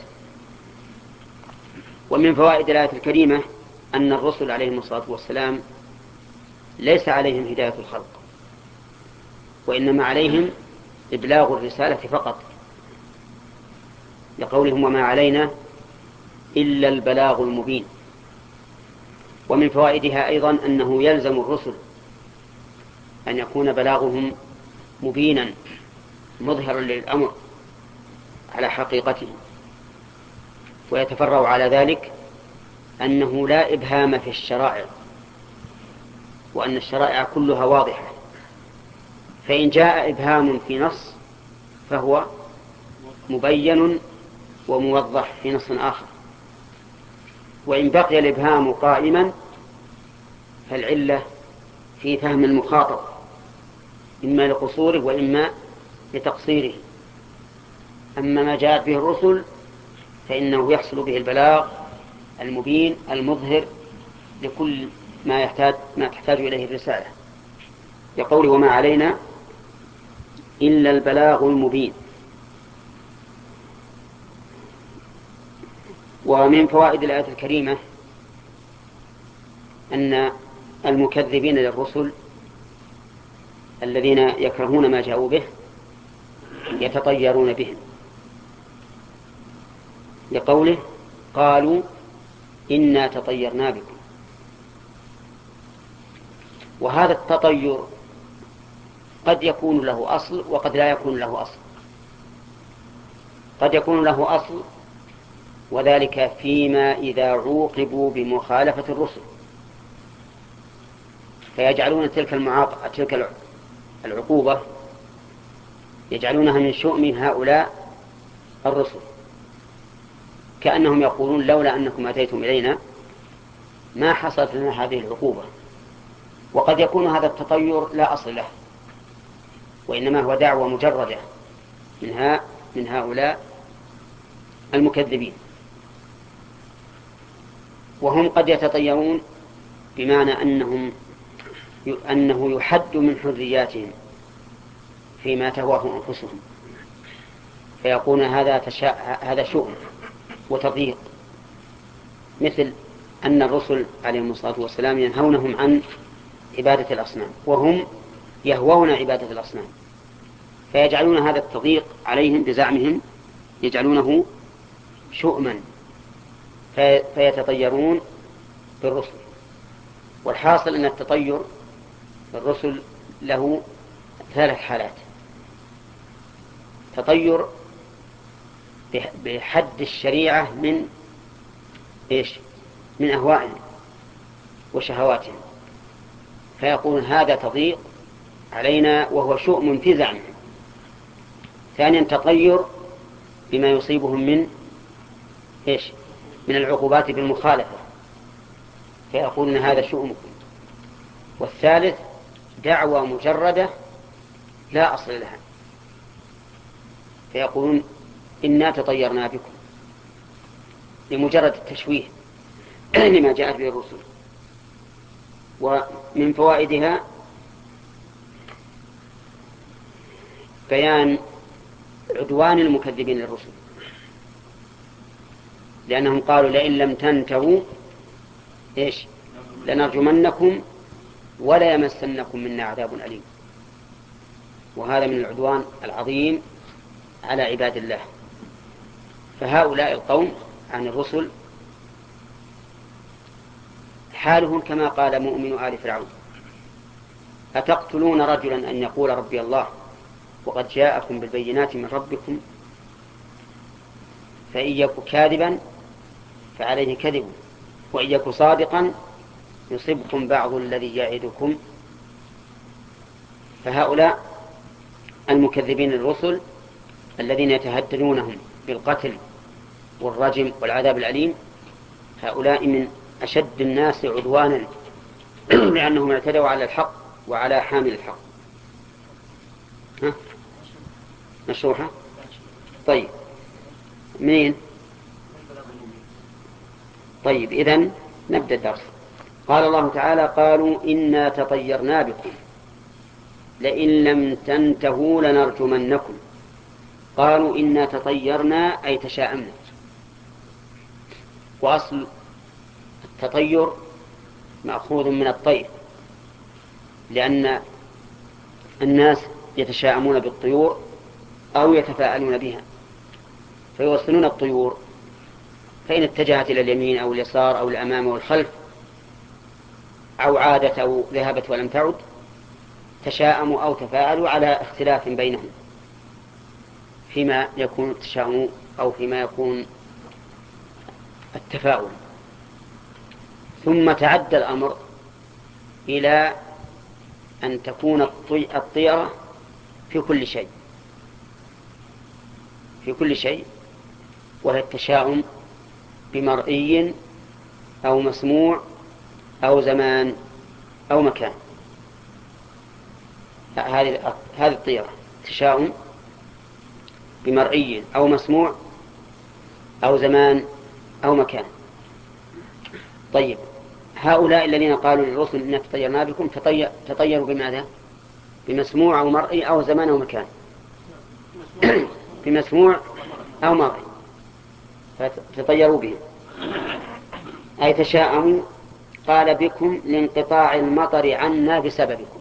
ومن فوائد الآية الكريمة أن الرسل عليهم الصلاة والسلام ليس عليهم هداية الخلق، وإنما عليهم إبلاغ الرسالة فقط، لقولهم وما علينا إلا البلاغ المبين. ومن فوائدها أيضا أنه يلزم الرسل أن يكون بلاغهم مبينا مظهرا للأمر على حقيقته، ويتفرع على ذلك أنه لا إبهام في الشرائع، وأن الشرائع كلها واضحة، فإن جاء إبهام في نص فهو مبين وموضح في نص آخر، وإن بقي الإبهام قائما فالعلة في فهم المخاطب إما لقصوره وإما لتقصيره. أما ما جاءت به الرسل فإنه يحصل به البلاغ المبين المظهر لكل ما يحتاج ما تحتاج إليه الرسالة، يقول وما علينا إلا البلاغ المبين. ومن فوائد الآية الكريمة أن المكذبين للرسل الذين يكرهون ما جاءوا به يتطيرون بهم، لقوله قالوا إنا تطيرنا بكم. وهذا التطير قد يكون له أصل وقد لا يكون له أصل. قد يكون له أصل، وذلك فيما إذا عوقبوا بمخالفة الرسل فيجعلون تلك المعاق... تلك العقوبة يجعلونها من شؤم هؤلاء الرسل، كأنهم يقولون لولا أنكم أتيتم إلينا ما حصلت لنا هذه العقوبة. وقد يكون هذا التطير لا أصل له، وإنما هو دعوة مجردة منها من هؤلاء المكذبين. وهم قد يتطيرون بمعنى أنهم أنه يحد من حرياتهم فيما تهواه أنفسهم، فيقول هذا تشاء هذا شؤم وتضييق، مثل أن الرسل عليهم الصلاة والسلام ينهونهم عن عبادة الأصنام وهم يهوون عبادة الأصنام، فيجعلون هذا التضييق عليهم بزعمهم يجعلونه شؤما فيتطيرون بالرسل. والحاصل أن التطير بالرسل له ثلاث حالات: تطير بحد الشريعة من إيش؟ من أهوائهم وشهواتهم، فيقول هذا تضييق علينا وهو شؤم في زعمهم. ثانيا تطير بما يصيبهم من إيش؟ من العقوبات بالمخالفة، فيقولون هذا شؤمكم. والثالث دعوة مجردة لا أصل لها، فيقولون إنا تطيرنا بكم لمجرد التشويه لما جاءت به الرسل. ومن فوائدها بيان عدوان المكذبين للرسل، لأنهم قالوا لئن لم تنتهوا إيش لنرجمنكم ولا يمسنكم منا عذاب أليم. وهذا من العدوان العظيم على عباد الله. فهؤلاء القوم عن الرسل حالهم كما قال مؤمن آل فرعون: أتقتلون رجلا أن يقول ربي الله وقد جاءكم بالبينات من ربكم فإن يك كاذبا فعليه كذب وإن يك صادقا يصبكم بعض الذي يعدكم. فهؤلاء المكذبين للرسل الذين يتهددونهم بالقتل والرجم والعذاب الأليم هؤلاء من أشد الناس عدوانا لأنهم اعتدوا على الحق وعلى حامل الحق. ها؟ مشروحة؟ طيب منين؟ طيب إذن نبدأ الدرس. قال الله تعالى: قالوا إنا تطيرنا بكم لئن لم تنتهوا لنرجمنكم. قالوا إنا تطيرنا أي تشاءمنا. وأصل التطير مأخوذ من الطير، لأن الناس يتشاءمون بالطيور أو يتفاءلون بها فيوصلون الطيور، فإن اتجهت إلى اليمين أو اليسار أو الأمام أو الخلف أو عادت أو ذهبت ولم تعد تشاءموا أو تفاءلوا على اختلاف بينهم فيما يكون التشاؤم أو فيما يكون التفاؤل. ثم تعدى الأمر إلى أن تكون الطيرة في كل شيء في كل شيء وهي التشاؤم بمرئي أو مسموع أو زمان أو مكان. هذه هذه الطيرة تشاؤم بمرئي أو مسموع أو زمان أو مكان. طيب هؤلاء الذين قالوا للرسل إننا تطيرنا بكم تطيروا بماذا؟ بمسموع أو مرئي أو زمان أو مكان بمسموع أو مرئي فتطيروا به أي تشاءموا. قال بكم لانقطاع المطر عنا بسببكم.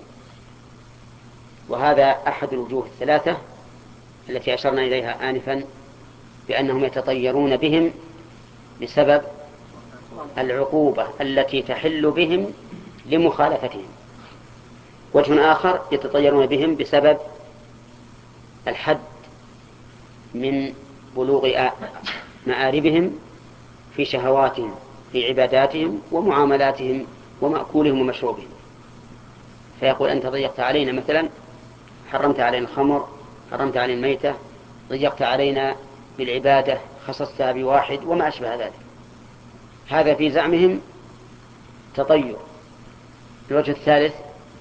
وهذا أحد الوجوه الثلاثة التي أشرنا إليها آنفا بأنهم يتطيرون بهم بسبب العقوبة التي تحل بهم لمخالفتهم. وجه آخر يتطيرون بهم بسبب الحد من بلوغ مآربهم في شهواتهم في عباداتهم ومعاملاتهم ومأكولهم ومشروبهم، فيقول أنت ضيقت علينا، مثلا حرمت علينا الخمر، حرمت علينا الميتة، ضيقت علينا بالعبادة، خصصتها بواحد وما أشبه ذلك. هذا في زعمهم تطير. الوجه الثالث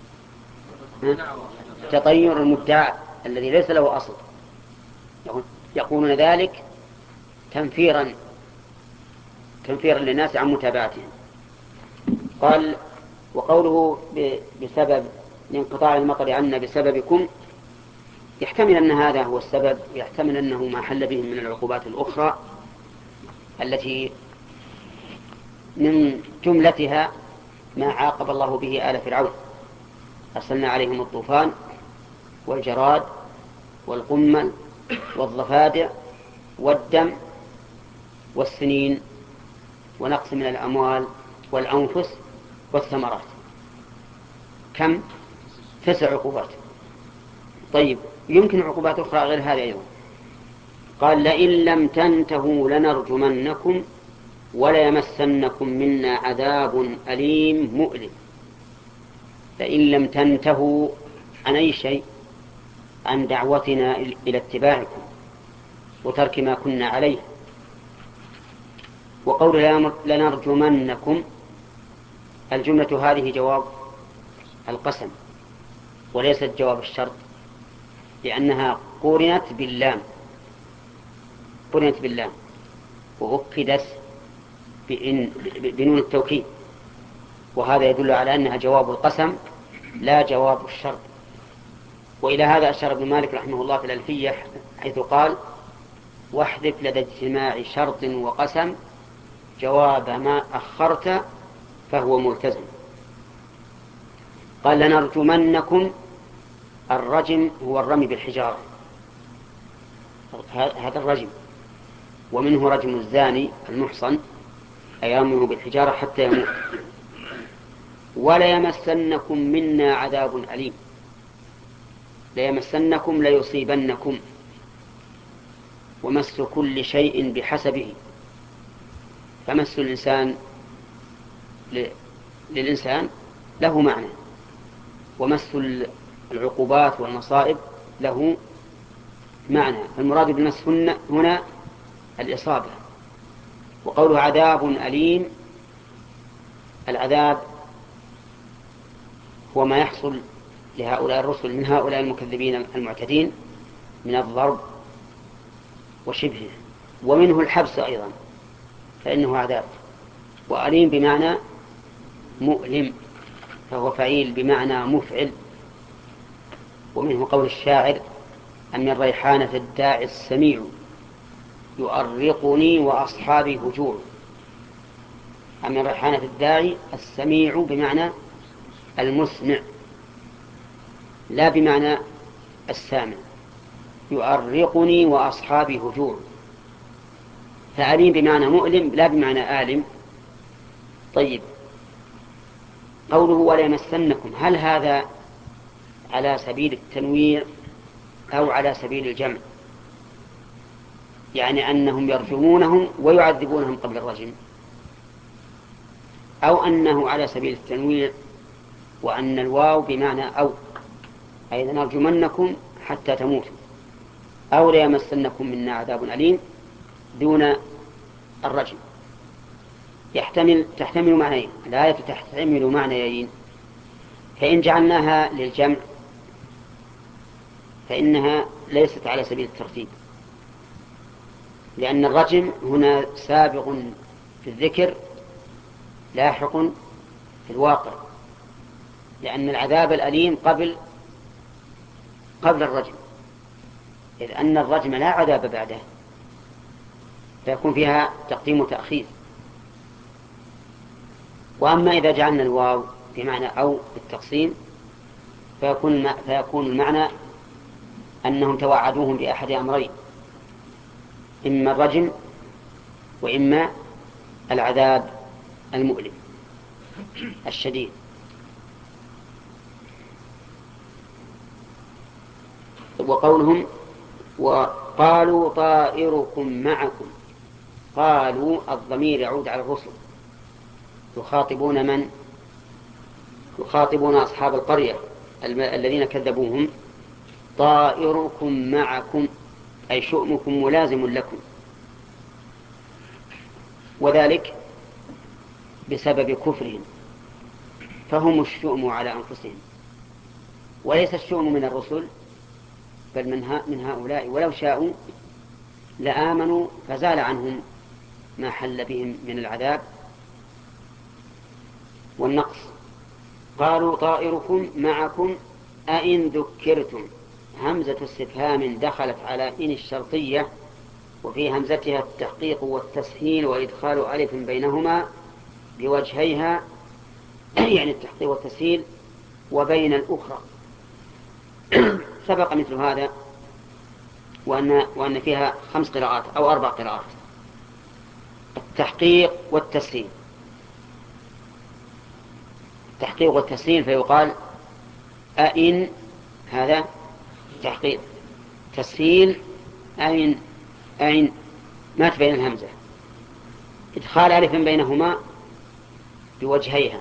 تطير المدعى الذي ليس له أصل، يقولون ذلك تنفيرا تنفيرا للناس عن متابعتهم. قال وقوله بسبب انقطاع المطر عنا بسببكم، يحتمل أن هذا هو السبب، ويحتمل أنه ما حل بهم من العقوبات الأخرى التي من جملتها ما عاقب الله به آل فرعون، أرسلنا عليهم الطوفان والجراد والقمل والضفادع والدم والسنين ونقص من الأموال والأنفس والثمرات. كم؟ تسع عقوبات. طيب يمكن عقوبات أخرى غير هذه أيضا. قال لئن لم تنتهوا لنرجمنكم وليمسنكم منا عذاب أليم مؤلم. لئن لم تنتهوا عن أي شيء؟ عن دعوتنا إلى اتباعكم وترك ما كنا عليه. وقول لنرجمنكم، الجملة هذه جواب القسم وليست جواب الشرط، لأنها قرنت باللام قرنت باللام وأكدت بنون التوكيد، وهذا يدل على أنها جواب القسم لا جواب الشرط. وإلى هذا أشار ابن مالك رحمه الله في الألفية حيث قال واحذف لدى اجتماع شرط وقسم جواب ما أخرت فهو ملتزم. قال لنرجمنكم، الرجم هو الرمي بالحجارة، هذا الرجم، ومنه رجم الزاني المحصن أي رميه بالحجارة حتى يموت. وليمسنكم منا عذاب أليم، ليمسنكم ليصيبنكم، ومس كل شيء بحسبه، فمس الإنسان للإنسان له معنى، ومس العقوبات والمصائب له معنى. المراد بالمس هنا الإصابة. وقوله عذاب أليم، العذاب هو ما يحصل لهؤلاء الرسل من هؤلاء المكذبين المعتدين من الضرب وشبهه، ومنه الحبس أيضا فإنه عذاب. وأليم بمعنى مؤلم فهو فعيل بمعنى مفعل. ومنه قول الشاعر أن الريحانة الداعي السميع يؤرقني وأصحابي هجوع. أن الريحانة الداعي السميع بمعنى المسمع لا بمعنى السامع، يؤرقني وأصحابي هجوع، فأليم بمعنى مؤلم لا بمعنى آلم. طيب قوله ولا يمسنكم، هل هذا على سبيل التنوير أو على سبيل الجمع؟ يعني أنهم يرجمونهم ويعذبونهم قبل الرجم، أو أنه على سبيل التنوير وأن الواو بمعنى أو، أي نرجمنكم حتى تموتوا، أو ليمسنكم منا عذاب أليم دون الرجم. يحتمل تحتمل معنيين، الآية تحتمل معنيين، فإن جعلناها للجمع فإنها ليست على سبيل الترتيب، لأن الرجم هنا سابق في الذكر لاحق في الواقع، لأن العذاب الأليم قبل قبل الرجم، إذ أن الرجم لا عذاب بعده، فيكون فيها تقديم وتأخير. وأما إذا جعلنا الواو بمعنى أو بالتقسيم فيكون, فيكون المعنى أنهم توعدوهم بأحد أمرين: إما الرجم وإما العذاب المؤلم الشديد. وقولهم وقالوا طائركم معكم، قالوا الضمير يعود على الرسل، يخاطبون من؟ يخاطبون أصحاب القرية الذين كذبوهم. طائركم معكم أي شؤمكم ملازم لكم، وذلك بسبب كفرهم، فهم الشؤم على أنفسهم، وليس الشؤم من الرسل بل من هؤلاء، ولو شاءوا لآمنوا فزال عنهم ما حل بهم من العذاب والنقص. قالوا طائركم معكم أئن ذكرتم، همزة استفهام دخلت على إن الشرطية، وفي همزتها التحقيق والتسهيل وإدخال ألف بينهما بوجهيها يعني التحقيق والتسهيل وبين الأخرى. سبق مثل هذا وأن, وأن فيها خمس قراءات أو أربع قراءات: التحقيق والتسهيل. التحقيق والتسهيل فيقال أئن، هذا تحقيق. تسهيل أين أين ما تبين الهمزة، إدخال ألف بينهما بوجهيها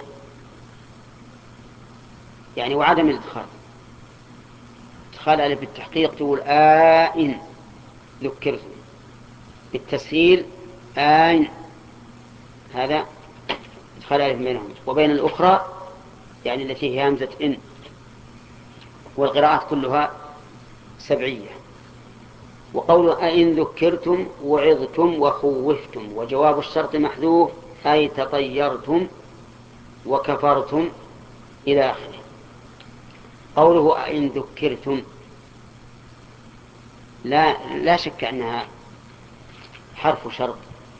يعني وعدم الإدخال. إدخال ألف بالتحقيق تقول آئن ذكرتم، بالتسهيل آئن، هذا إدخال ألف بينهما، وبين الأخرى يعني التي هي همزة إن. والقراءات كلها سبعية. وقول أئن ذكرتم وعظتم وخوفتم، وجواب الشرط محذوف أي تطيرتم وكفرتم إلى آخره. قوله أئن ذكرتم لا, لا شك أنها حرف شرط،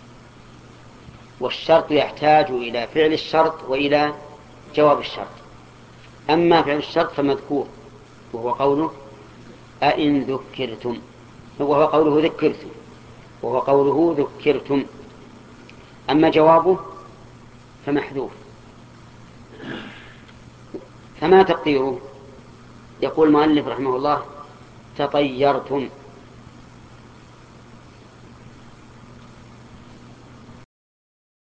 والشرط يحتاج إلى فعل الشرط وإلى جواب الشرط. أما فعل الشرط فمذكور وهو قوله أئن ذكرتم، وهو قوله ذكرتم وهو قوله ذكرتم. أما جوابه فمحذوف. فما تقديره؟ يقول المؤلف رحمه الله تطيرتم،